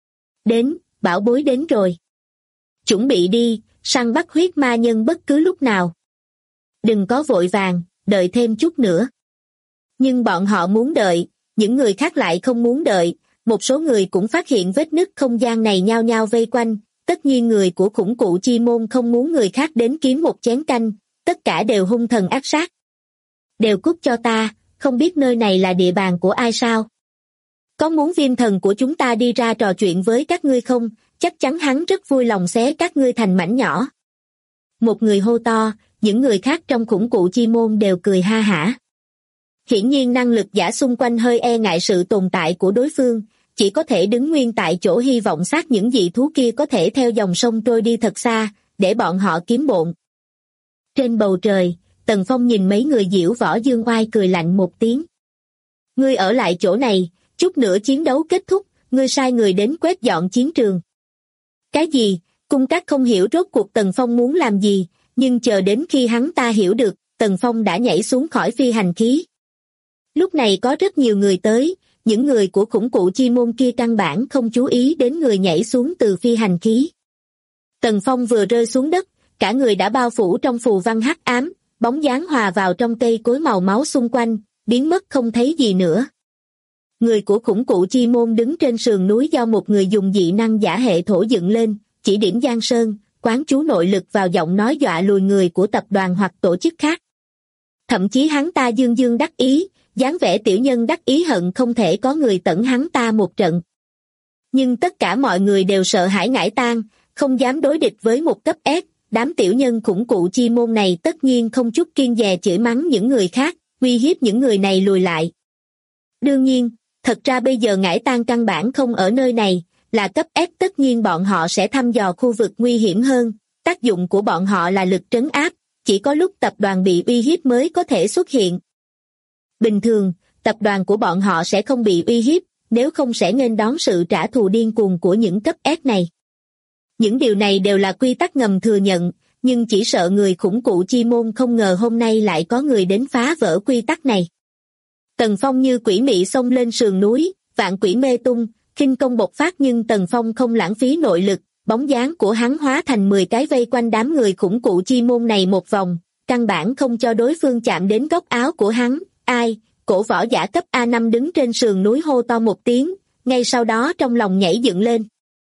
Đến, bảo bối đến rồi. Chuẩn bị đi, săn bắt huyết ma nhân bất cứ lúc nào. Đừng có vội vàng, đợi thêm chút nữa. Nhưng bọn họ muốn đợi, những người khác lại không muốn đợi, một số người cũng phát hiện vết nứt không gian này nhao nhao vây quanh, tất nhiên người của khủng cụ chi môn không muốn người khác đến kiếm một chén canh, tất cả đều hung thần ác sát. Đều cút cho ta, không biết nơi này là địa bàn của ai sao? Có muốn viêm thần của chúng ta đi ra trò chuyện với các ngươi không? Chắc chắn hắn rất vui lòng xé các ngươi thành mảnh nhỏ. Một người hô to, những người khác trong khủng cụ chi môn đều cười ha hả. Hiển nhiên năng lực giả xung quanh hơi e ngại sự tồn tại của đối phương, chỉ có thể đứng nguyên tại chỗ hy vọng xác những dị thú kia có thể theo dòng sông trôi đi thật xa, để bọn họ kiếm bộn. Trên bầu trời, Tần Phong nhìn mấy người diễu võ dương oai cười lạnh một tiếng. Ngươi ở lại chỗ này, chút nữa chiến đấu kết thúc, ngươi sai người đến quét dọn chiến trường. Cái gì? Cung Các không hiểu rốt cuộc Tần Phong muốn làm gì, nhưng chờ đến khi hắn ta hiểu được, Tần Phong đã nhảy xuống khỏi phi hành khí. Lúc này có rất nhiều người tới, những người của khủng cụ chi môn kia căn bản không chú ý đến người nhảy xuống từ phi hành khí. Tần Phong vừa rơi xuống đất, cả người đã bao phủ trong phù văn hắc ám, bóng dáng hòa vào trong cây cối màu máu xung quanh, biến mất không thấy gì nữa. Người của khủng cụ chi môn đứng trên sườn núi do một người dùng dị năng giả hệ thổ dựng lên, chỉ điểm Giang Sơn, quán chú nội lực vào giọng nói dọa lùi người của tập đoàn hoặc tổ chức khác. Thậm chí hắn ta dương dương đắc ý, dáng vẻ tiểu nhân đắc ý hận không thể có người tẩn hắn ta một trận. Nhưng tất cả mọi người đều sợ hãi ngải tang, không dám đối địch với một cấp S, đám tiểu nhân khủng cụ chi môn này tất nhiên không chút kiêng dè chửi mắng những người khác, uy hiếp những người này lùi lại. Đương nhiên, thật ra bây giờ ngải tang căn bản không ở nơi này, là cấp S tất nhiên bọn họ sẽ thăm dò khu vực nguy hiểm hơn, tác dụng của bọn họ là lực trấn áp, chỉ có lúc tập đoàn bị uy hiếp mới có thể xuất hiện. Bình thường, tập đoàn của bọn họ sẽ không bị uy hiếp, nếu không sẽ nghênh đón sự trả thù điên cuồng của những cấp S này. Những điều này đều là quy tắc ngầm thừa nhận, nhưng chỉ sợ người khủng cụ chi môn không ngờ hôm nay lại có người đến phá vỡ quy tắc này. Tần Phong như quỷ mị xông lên sườn núi, vạn quỷ mê tung, khinh công bộc phát nhưng Tần Phong không lãng phí nội lực, bóng dáng của hắn hóa thành 10 cái vây quanh đám người khủng cụ chi môn này một vòng, căn bản không cho đối phương chạm đến góc áo của hắn. Ai? Cổ võ giả cấp A5 đứng trên sườn núi hô to một tiếng, ngay sau đó trong lòng nhảy dựng lên.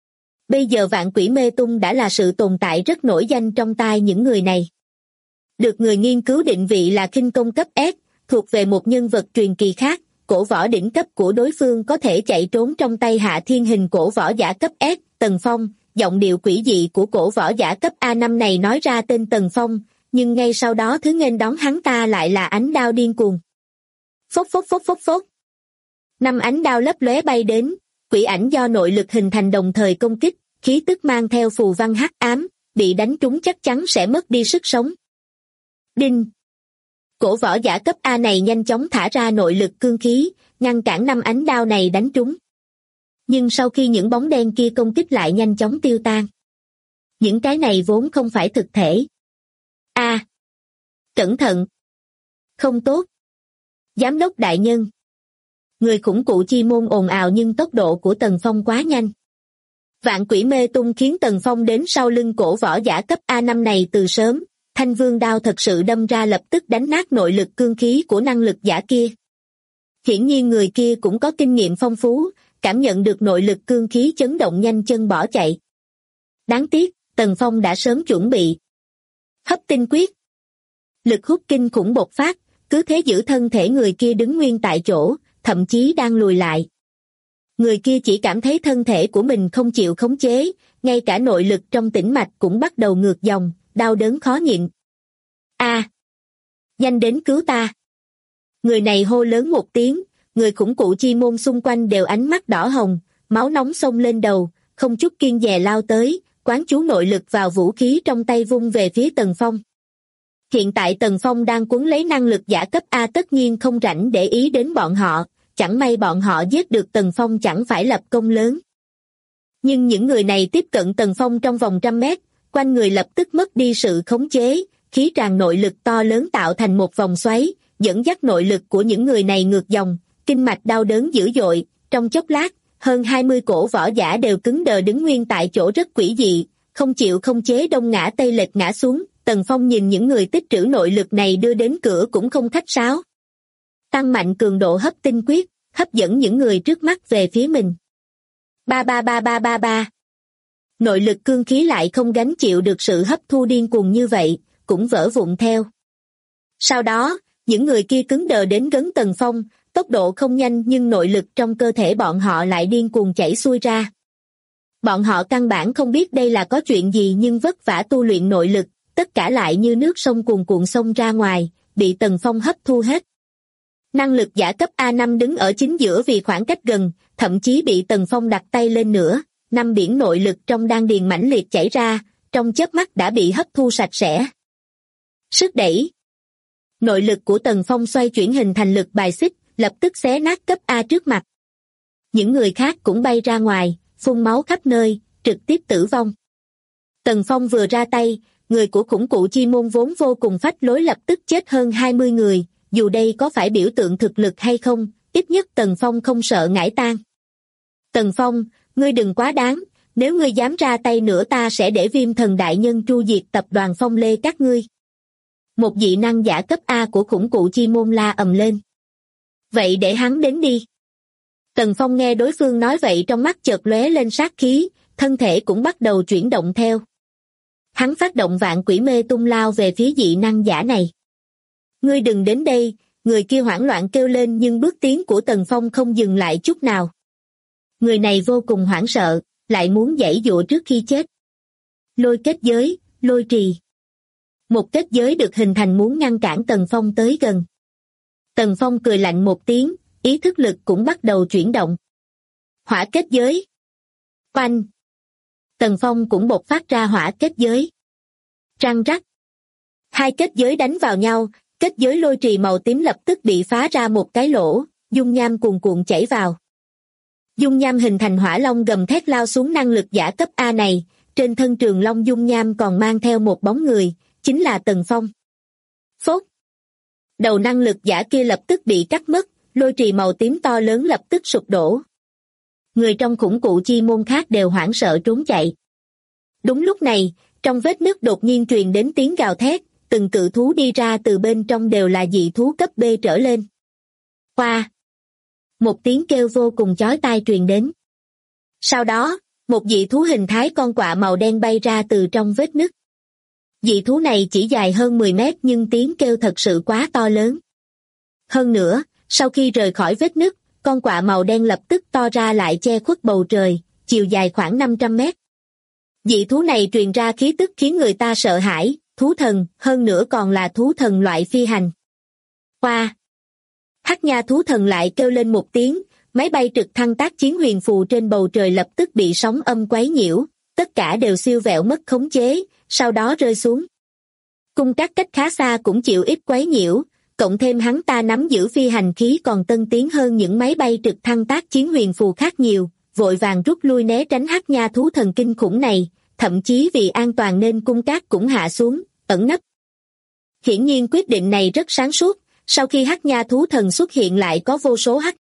Bây giờ vạn quỷ mê tung đã là sự tồn tại rất nổi danh trong tai những người này. Được người nghiên cứu định vị là khinh công cấp S, thuộc về một nhân vật truyền kỳ khác, cổ võ đỉnh cấp của đối phương có thể chạy trốn trong tay hạ thiên hình cổ võ giả cấp S, Tần Phong. Giọng điệu quỷ dị của cổ võ giả cấp A5 này nói ra tên Tần Phong, nhưng ngay sau đó thứ nghênh đón hắn ta lại là ánh đao điên cuồng. Phốc phốc phốc phốc phốc. 5 ánh đao lấp lóe bay đến, quỷ ảnh do nội lực hình thành đồng thời công kích, khí tức mang theo phù văn hắc ám, bị đánh trúng chắc chắn sẽ mất đi sức sống. Đinh! Cổ võ giả cấp A này nhanh chóng thả ra nội lực cương khí, ngăn cản 5 ánh đao này đánh trúng. Nhưng sau khi những bóng đen kia công kích lại nhanh chóng tiêu tan. Những cái này vốn không phải thực thể. A! Cẩn thận! Không tốt! Giám đốc đại nhân! Người khủng cụ chi môn ồn ào nhưng tốc độ của Tần Phong quá nhanh. Vạn quỷ mê tung khiến Tần Phong đến sau lưng cổ võ giả cấp A5 này từ sớm, thanh vương đao thật sự đâm ra lập tức đánh nát nội lực cương khí của năng lực giả kia. Hiển nhiên người kia cũng có kinh nghiệm phong phú, cảm nhận được nội lực cương khí chấn động nhanh chân bỏ chạy. Đáng tiếc, Tần Phong đã sớm chuẩn bị. Hấp tinh quyết. Lực hút kinh khủng bộc phát, cứ thế giữ thân thể người kia đứng nguyên tại chỗ, thậm chí đang lùi lại. Người kia chỉ cảm thấy thân thể của mình không chịu khống chế, ngay cả nội lực trong tĩnh mạch cũng bắt đầu ngược dòng, đau đớn khó nhịn. A! Nhanh đến cứu ta! Người này hô lớn một tiếng, người khủng cụ chi môn xung quanh đều ánh mắt đỏ hồng, máu nóng xông lên đầu, không chút kiêng dè lao tới, quán chú nội lực vào vũ khí trong tay vung về phía Tần Phong. Hiện tại Tần Phong đang cuốn lấy năng lực giả cấp A, tất nhiên không rảnh để ý đến bọn họ, chẳng may bọn họ giết được Tần Phong chẳng phải lập công lớn. Nhưng những người này tiếp cận Tần Phong trong vòng 100 mét, quanh người lập tức mất đi sự khống chế, khí tràn nội lực to lớn tạo thành một vòng xoáy, dẫn dắt nội lực của những người này ngược dòng, kinh mạch đau đớn dữ dội, trong chốc lát, hơn 20 cổ võ giả đều cứng đờ đứng nguyên tại chỗ rất quỷ dị, không chịu không chế đông ngã tây lệch ngã xuống. Tần Phong nhìn những người tích trữ nội lực này đưa đến cửa cũng không khách sáo. Tăng mạnh cường độ hấp tinh quyết, hấp dẫn những người trước mắt về phía mình. Ba ba ba ba ba ba. Nội lực cương khí lại không gánh chịu được sự hấp thu điên cuồng như vậy, cũng vỡ vụn theo. Sau đó, những người kia cứng đờ đến gần Tần Phong, tốc độ không nhanh nhưng nội lực trong cơ thể bọn họ lại điên cuồng chảy xuôi ra. Bọn họ căn bản không biết đây là có chuyện gì nhưng vất vả tu luyện nội lực, tất cả lại như nước sông cuồn cuộn xông ra ngoài, bị Tần Phong hấp thu hết. Năng lực giả cấp A5 đứng ở chính giữa vì khoảng cách gần, thậm chí bị Tần Phong đặt tay lên nữa, 5 biển nội lực trong đan điền mãnh liệt chảy ra, trong chớp mắt đã bị hấp thu sạch sẽ. Sức đẩy. Nội lực của Tần Phong xoay chuyển hình thành lực bài xích, lập tức xé nát cấp A trước mặt. Những người khác cũng bay ra ngoài, phun máu khắp nơi, trực tiếp tử vong. Tần Phong vừa ra tay, người của khủng cụ chi môn vốn vô cùng phách lối lập tức chết hơn 20 người, dù đây có phải biểu tượng thực lực hay không, ít nhất Tần Phong không sợ ngải tang. Tần Phong, ngươi đừng quá đáng, nếu ngươi dám ra tay nữa ta sẽ để Viêm Thần Đại Nhân tru diệt tập đoàn Phong Lê các ngươi. Một dị năng giả cấp A của khủng cụ chi môn la ầm lên. Vậy để hắn đến đi. Tần Phong nghe đối phương nói vậy trong mắt chợt lóe lên sát khí, thân thể cũng bắt đầu chuyển động theo. Hắn phát động vạn quỷ mê tung lao về phía dị năng giả này. Ngươi đừng đến đây, người kia hoảng loạn kêu lên nhưng bước tiến của Tần Phong không dừng lại chút nào. Người này vô cùng hoảng sợ, lại muốn giãy giụa trước khi chết. Lôi kết giới, lôi trì. Một kết giới được hình thành muốn ngăn cản Tần Phong tới gần. Tần Phong cười lạnh một tiếng, ý thức lực cũng bắt đầu chuyển động. Hỏa kết giới. Oanh. Tần Phong cũng bộc phát ra hỏa kết giới. Răng rắc. Hai kết giới đánh vào nhau, kết giới lôi trì màu tím lập tức bị phá ra một cái lỗ, dung nham cuồn cuộn chảy vào. Dung nham hình thành hỏa long gầm thét lao xuống năng lực giả cấp A này, trên thân trường long dung nham còn mang theo một bóng người, chính là Tần Phong. Phốt. Đầu năng lực giả kia lập tức bị cắt mất, lôi trì màu tím to lớn lập tức sụp đổ. Người trong khủng cụ chi môn khác đều hoảng sợ trốn chạy. Đúng lúc này, trong vết nứt đột nhiên truyền đến tiếng gào thét, từng cự thú đi ra từ bên trong đều là dị thú cấp B trở lên. Hoa! Một tiếng kêu vô cùng chói tai truyền đến. Sau đó, một dị thú hình thái con quạ màu đen bay ra từ trong vết nứt. Dị thú này chỉ dài hơn 10 mét nhưng tiếng kêu thật sự quá to lớn. Hơn nữa, sau khi rời khỏi vết nứt, con quạ màu đen lập tức to ra lại che khuất bầu trời, chiều dài khoảng 500 mét. Dị thú này truyền ra khí tức khiến người ta sợ hãi, thú thần, hơn nữa còn là thú thần loại phi hành. Hoa! Hắc nha thú thần lại kêu lên một tiếng, máy bay trực thăng tác chiến huyền phù trên bầu trời lập tức bị sóng âm quấy nhiễu, tất cả đều siêu vẹo mất khống chế, sau đó rơi xuống. Cung các cách khá xa cũng chịu ít quấy nhiễu, cộng thêm hắn ta nắm giữ phi hành khí còn tân tiến hơn những máy bay trực thăng tác chiến huyền phù khác nhiều, vội vàng rút lui né tránh hắc nha thú thần kinh khủng này, thậm chí vì an toàn nên cung cát cũng hạ xuống, ẩn nấp. Hiển nhiên quyết định này rất sáng suốt, sau khi hắc nha thú thần xuất hiện lại có vô số hắc.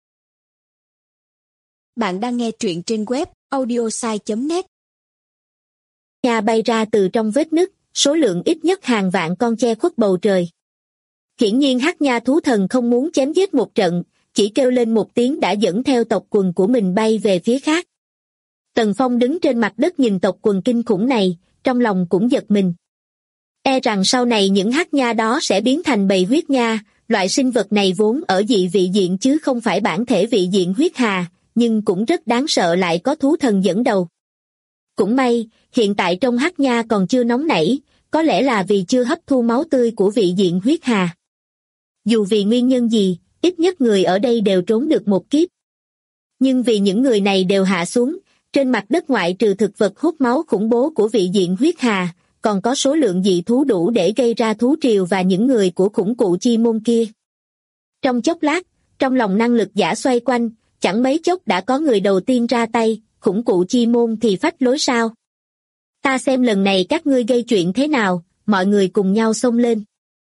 Bạn đang nghe truyện trên web audiosai.net. Nha bay ra từ trong vết nứt, số lượng ít nhất hàng vạn con che khuất bầu trời. Hiển nhiên hắc nha thú thần không muốn chém giết một trận, chỉ kêu lên một tiếng đã dẫn theo tộc quần của mình bay về phía khác. Tần Phong đứng trên mặt đất nhìn tộc quần kinh khủng này, trong lòng cũng giật mình. E rằng sau này những hắc nha đó sẽ biến thành bầy huyết nha, loại sinh vật này vốn ở dị vị diện chứ không phải bản thể vị diện huyết hà, nhưng cũng rất đáng sợ lại có thú thần dẫn đầu. Cũng may, hiện tại trong hắc nha còn chưa nóng nảy, có lẽ là vì chưa hấp thu máu tươi của vị diện huyết hà. Dù vì nguyên nhân gì, ít nhất người ở đây đều trốn được một kiếp. Nhưng vì những người này đều hạ xuống, Trên mặt đất ngoại trừ thực vật hút máu khủng bố của vị diện huyết hà, còn có số lượng dị thú đủ để gây ra thú triều và những người của khủng cụ chi môn kia. Trong chốc lát, trong lòng năng lực giả xoay quanh, chẳng mấy chốc đã có người đầu tiên ra tay, khủng cụ chi môn thì phách lối sao. Ta xem lần này các ngươi gây chuyện thế nào, mọi người cùng nhau xông lên.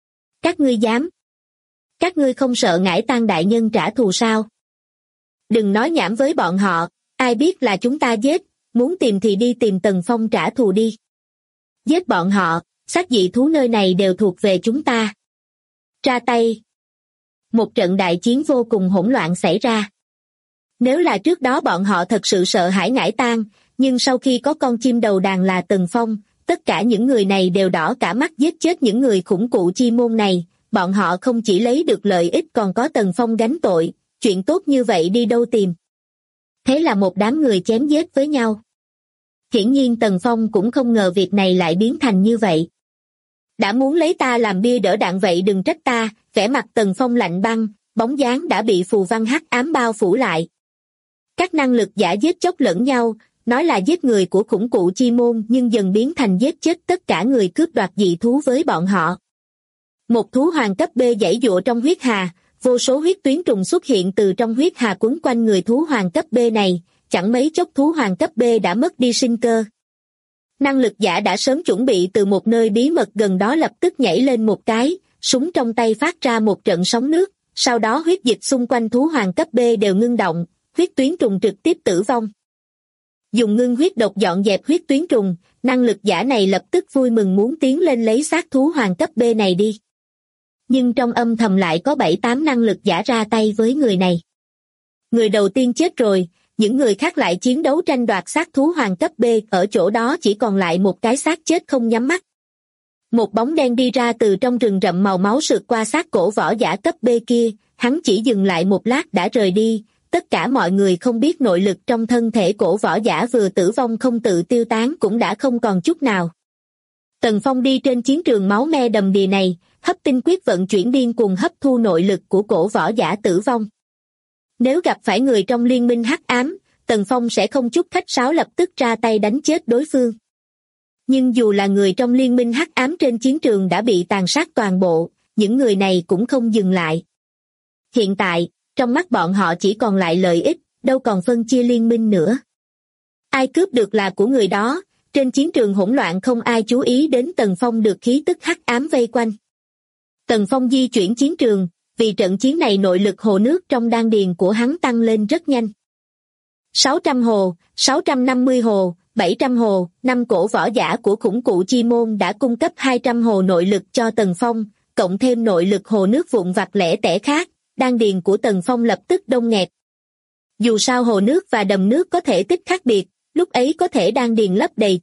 Các ngươi dám? Các ngươi không sợ ngải tang đại nhân trả thù sao? Đừng nói nhảm với bọn họ, ai biết là chúng ta giết, muốn tìm thì đi tìm Tần Phong trả thù đi. Giết bọn họ, xác dị thú nơi này đều thuộc về chúng ta. Ra tay. Một trận đại chiến vô cùng hỗn loạn xảy ra. Nếu là trước đó bọn họ thật sự sợ hãi ngải tang, nhưng sau khi có con chim đầu đàn là Tần Phong, tất cả những người này đều đỏ cả mắt giết chết những người khủng cụ chi môn này, bọn họ không chỉ lấy được lợi ích còn có Tần Phong gánh tội, chuyện tốt như vậy đi đâu tìm. Thế là một đám người chém giết với nhau. Hiển nhiên Tần Phong cũng không ngờ việc này lại biến thành như vậy. Đã muốn lấy ta làm bia đỡ đạn vậy đừng trách ta, vẻ mặt Tần Phong lạnh băng, bóng dáng đã bị phù văn hắc ám bao phủ lại. Các năng lực giả giết chóc lẫn nhau, nói là giết người của khủng cụ chi môn nhưng dần biến thành giết chết tất cả người cướp đoạt dị thú với bọn họ. Một thú hoàng cấp B giãy giụa trong huyết hà, vô số huyết tuyến trùng xuất hiện từ trong huyết hà quấn quanh người thú hoàng cấp B này, chẳng mấy chốc thú hoàng cấp B đã mất đi sinh cơ. Năng lực giả đã sớm chuẩn bị từ một nơi bí mật gần đó lập tức nhảy lên một cái, súng trong tay phát ra một trận sóng nước, sau đó huyết dịch xung quanh thú hoàng cấp B đều ngưng động, huyết tuyến trùng trực tiếp tử vong. Dùng ngưng huyết độc dọn dẹp huyết tuyến trùng, năng lực giả này lập tức vui mừng muốn tiến lên lấy xác thú hoàng cấp B này đi. Nhưng trong âm thầm lại có 7-8 năng lực giả ra tay với người này. Người đầu tiên chết rồi, những người khác lại chiến đấu tranh đoạt xác thú hoàng cấp B, ở chỗ đó chỉ còn lại một cái xác chết không nhắm mắt. Một bóng đen đi ra từ trong rừng rậm màu máu sượt qua xác cổ võ giả cấp B kia, hắn chỉ dừng lại một lát đã rời đi, tất cả mọi người không biết nội lực trong thân thể cổ võ giả vừa tử vong không tự tiêu tán cũng đã không còn chút nào. Tần Phong đi trên chiến trường máu me đầm đìa này, hấp tinh quyết vận chuyển điên cuồng hấp thu nội lực của cổ võ giả tử vong. Nếu gặp phải người trong liên minh hắc ám, Tần Phong sẽ không chút khách sáo lập tức ra tay đánh chết đối phương. Nhưng dù là người trong liên minh hắc ám trên chiến trường đã bị tàn sát toàn bộ, những người này cũng không dừng lại. Hiện tại, trong mắt bọn họ chỉ còn lại lợi ích, đâu còn phân chia liên minh nữa. Ai cướp được là của người đó, trên chiến trường hỗn loạn không ai chú ý đến Tần Phong được khí tức hắc ám vây quanh. Tần Phong di chuyển chiến trường, vì trận chiến này nội lực hồ nước trong đan điền của hắn tăng lên rất nhanh. 600 hồ, 650 hồ, 700 hồ, 5 cổ võ giả của khủng cụ chi môn đã cung cấp 200 hồ nội lực cho Tần Phong, cộng thêm nội lực hồ nước vụn vặt lẻ tẻ khác, đan điền của Tần Phong lập tức đông nghẹt. Dù sao hồ nước và đầm nước có thể tích khác biệt, lúc ấy có thể đan điền lấp đầy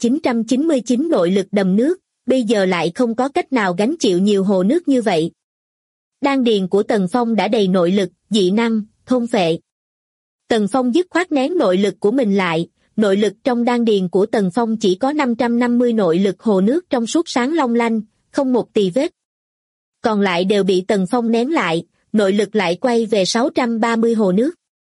999 nội lực đầm nước, bây giờ lại không có cách nào gánh chịu nhiều hồ nước như vậy. Đan điền của Tần Phong đã đầy nội lực, dị năng, thôn phệ. Tần Phong dứt khoát nén nội lực của mình lại, nội lực trong đan điền của Tần Phong chỉ có 550 nội lực hồ nước trong suốt sáng long lanh, không một tì vết. Còn lại đều bị Tần Phong nén lại, nội lực lại quay về 630 hồ nước.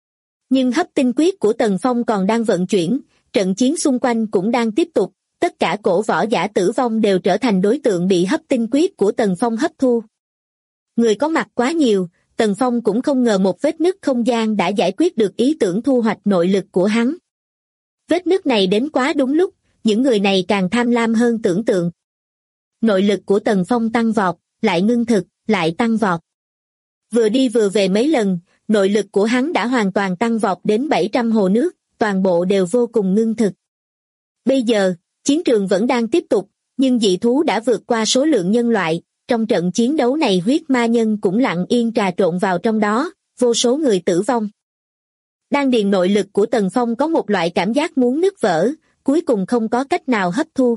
Nhưng hấp tinh quyết của Tần Phong còn đang vận chuyển, trận chiến xung quanh cũng đang tiếp tục, tất cả cổ võ giả tử vong đều trở thành đối tượng bị hấp tinh quyết của Tần Phong hấp thu. Người có mặt quá nhiều, Tần Phong cũng không ngờ một vết nứt không gian đã giải quyết được ý tưởng thu hoạch nội lực của hắn. Vết nứt này đến quá đúng lúc, những người này càng tham lam hơn tưởng tượng. Nội lực của Tần Phong tăng vọt, lại ngưng thực, lại tăng vọt. Vừa đi vừa về mấy lần, nội lực của hắn đã hoàn toàn tăng vọt đến 700 hồ nước, toàn bộ đều vô cùng ngưng thực. Bây giờ, chiến trường vẫn đang tiếp tục, nhưng dị thú đã vượt qua số lượng nhân loại, trong trận chiến đấu này huyết ma nhân cũng lặng yên trà trộn vào trong đó, vô số người tử vong. Đan điền nội lực của Tần Phong có một loại cảm giác muốn nứt vỡ, cuối cùng không có cách nào hấp thu.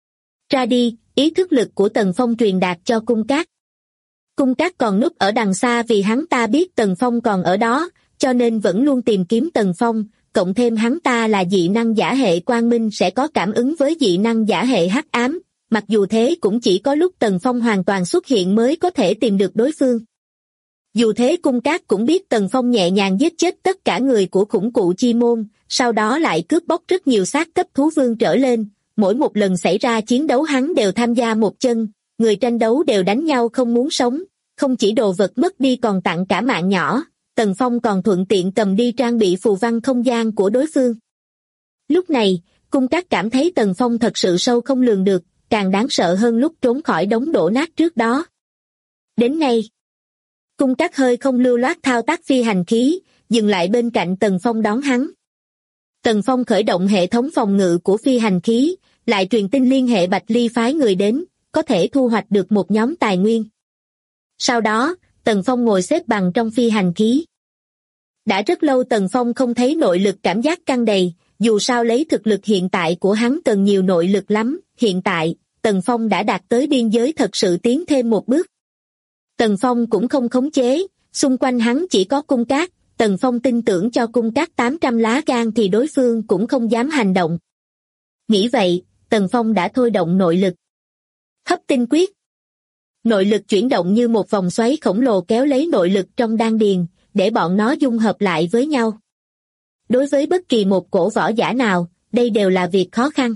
Ra đi, ý thức lực của Tần Phong truyền đạt cho Cung Cát. Cung Cát còn núp ở đằng xa vì hắn ta biết Tần Phong còn ở đó, cho nên vẫn luôn tìm kiếm Tần Phong, cộng thêm hắn ta là dị năng giả hệ quang minh sẽ có cảm ứng với dị năng giả hệ hắc ám, mặc dù thế cũng chỉ có lúc Tần Phong hoàn toàn xuất hiện mới có thể tìm được đối phương. Dù thế Cung Cát cũng biết Tần Phong nhẹ nhàng giết chết tất cả người của khủng cụ chi môn, sau đó lại cướp bóc rất nhiều xác cấp thú vương trở lên, mỗi một lần xảy ra chiến đấu hắn đều tham gia một chân, người tranh đấu đều đánh nhau không muốn sống, không chỉ đồ vật mất đi còn tặng cả mạng nhỏ, Tần Phong còn thuận tiện cầm đi trang bị phù văn không gian của đối phương. Lúc này, Cung Cát cảm thấy Tần Phong thật sự sâu không lường được, càng đáng sợ hơn lúc trốn khỏi đống đổ nát trước đó. Đến ngay, Cung Cát hơi không lưu loát thao tác phi hành khí, dừng lại bên cạnh Tần Phong đón hắn. Tần Phong khởi động hệ thống phòng ngự của phi hành khí, lại truyền tin liên hệ Bạch Ly phái người đến, có thể thu hoạch được một nhóm tài nguyên. Sau đó, Tần Phong ngồi xếp bằng trong phi hành khí. Đã rất lâu Tần Phong không thấy nội lực cảm giác căng đầy, dù sao lấy thực lực hiện tại của hắn cần nhiều nội lực lắm, hiện tại, Tần Phong đã đạt tới biên giới thật sự tiến thêm một bước. Tần Phong cũng không khống chế, xung quanh hắn chỉ có Cung Cát, Tần Phong tin tưởng cho Cung Cát 800 lá gan thì đối phương cũng không dám hành động. Nghĩ vậy, Tần Phong đã thôi động nội lực. Hấp tinh quyết. Nội lực chuyển động như một vòng xoáy khổng lồ kéo lấy nội lực trong đan điền, để bọn nó dung hợp lại với nhau. Đối với bất kỳ một cổ võ giả nào, đây đều là việc khó khăn.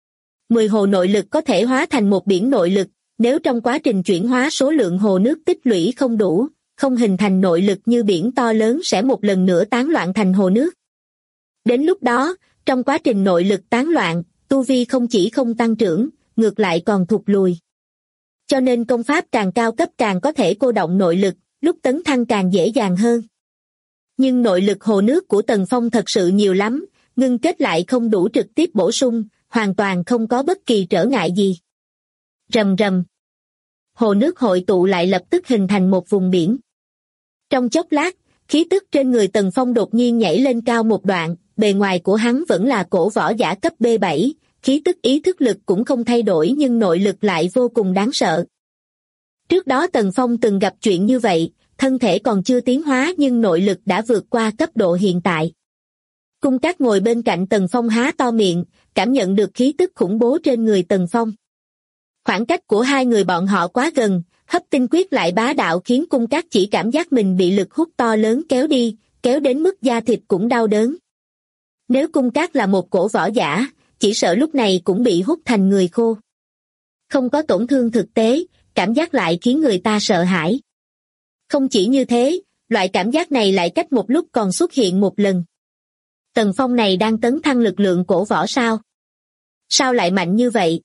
10 hồ nội lực có thể hóa thành một biển nội lực, nếu trong quá trình chuyển hóa số lượng hồ nước tích lũy không đủ, không hình thành nội lực như biển to lớn sẽ một lần nữa tán loạn thành hồ nước. Đến lúc đó, trong quá trình nội lực tán loạn, tu vi không chỉ không tăng trưởng, ngược lại còn thụt lùi. Cho nên công pháp càng cao cấp càng có thể cô động nội lực, lúc tấn thăng càng dễ dàng hơn. Nhưng nội lực hồ nước của Tần Phong thật sự nhiều lắm, ngưng kết lại không đủ trực tiếp bổ sung, hoàn toàn không có bất kỳ trở ngại gì. Rầm rầm. Hồ nước hội tụ lại lập tức hình thành một vùng biển. Trong chốc lát, khí tức trên người Tần Phong đột nhiên nhảy lên cao một đoạn, bề ngoài của hắn vẫn là cổ võ giả cấp B7, khí tức ý thức lực cũng không thay đổi nhưng nội lực lại vô cùng đáng sợ. Trước đó Tần Phong từng gặp chuyện như vậy, thân thể còn chưa tiến hóa nhưng nội lực đã vượt qua cấp độ hiện tại. Cung Cát ngồi bên cạnh Tần Phong há to miệng, cảm nhận được khí tức khủng bố trên người Tần Phong. Khoảng cách của hai người bọn họ quá gần, hấp tinh quyết lại bá đạo khiến Cung Cát chỉ cảm giác mình bị lực hút to lớn kéo đi, kéo đến mức da thịt cũng đau đớn. Nếu Cung Cát là một cổ võ giả, chỉ sợ lúc này cũng bị hút thành người khô. Không có tổn thương thực tế, cảm giác lại khiến người ta sợ hãi. Không chỉ như thế, loại cảm giác này lại cách một lúc còn xuất hiện một lần. Tần Phong này đang tấn thăng lực lượng cổ võ sao? Sao lại mạnh như vậy?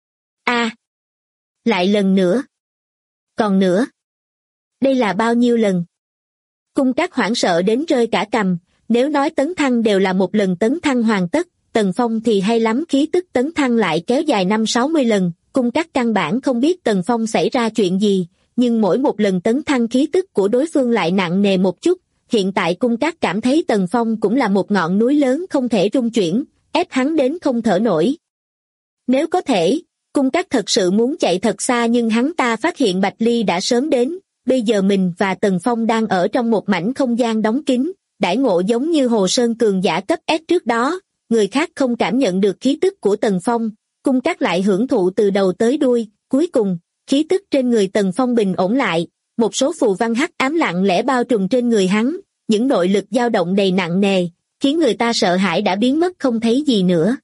Lại lần nữa. Còn nữa. Đây là bao nhiêu lần? Cung Cát hoảng sợ đến rơi cả cằm, nếu nói tấn thăng đều là một lần tấn thăng hoàn tất, Tần Phong thì hay lắm khí tức tấn thăng lại kéo dài 50-60 lần, Cung Cát căn bản không biết Tần Phong xảy ra chuyện gì, nhưng mỗi một lần tấn thăng khí tức của đối phương lại nặng nề một chút, hiện tại Cung Cát cảm thấy Tần Phong cũng là một ngọn núi lớn không thể rung chuyển, ép hắn đến không thở nổi. Nếu có thể, Cung Cát thật sự muốn chạy thật xa nhưng hắn ta phát hiện Bạch Ly đã sớm đến, bây giờ mình và Tần Phong đang ở trong một mảnh không gian đóng kín, đãi ngộ giống như Hồ Sơn cường giả cấp S trước đó, người khác không cảm nhận được khí tức của Tần Phong, Cung Cát lại hưởng thụ từ đầu tới đuôi, cuối cùng, khí tức trên người Tần Phong bình ổn lại, một số phù văn hắc ám lặng lẽ bao trùm trên người hắn, những nội lực dao động đầy nặng nề, khiến người ta sợ hãi đã biến mất không thấy gì nữa.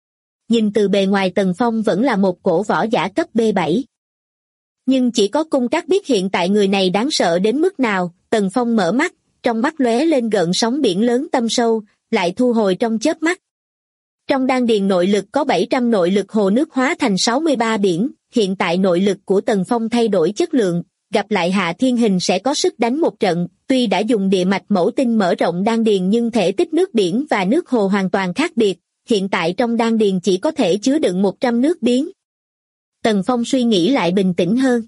Nhìn từ bề ngoài Tần Phong vẫn là một cổ võ giả cấp B7. Nhưng chỉ có Cung Cát biết hiện tại người này đáng sợ đến mức nào, Tần Phong mở mắt, trong mắt lóe lên gợn sóng biển lớn tâm sâu, lại thu hồi trong chớp mắt. Trong đan điền nội lực có 700 nội lực hồ nước hóa thành 63 biển, hiện tại nội lực của Tần Phong thay đổi chất lượng, gặp lại Hạ Thiên Hình sẽ có sức đánh một trận, tuy đã dùng địa mạch mẫu tinh mở rộng đan điền nhưng thể tích nước biển và nước hồ hoàn toàn khác biệt, hiện tại trong đan điền chỉ có thể chứa đựng 100 nước biến. Tần Phong suy nghĩ lại bình tĩnh hơn.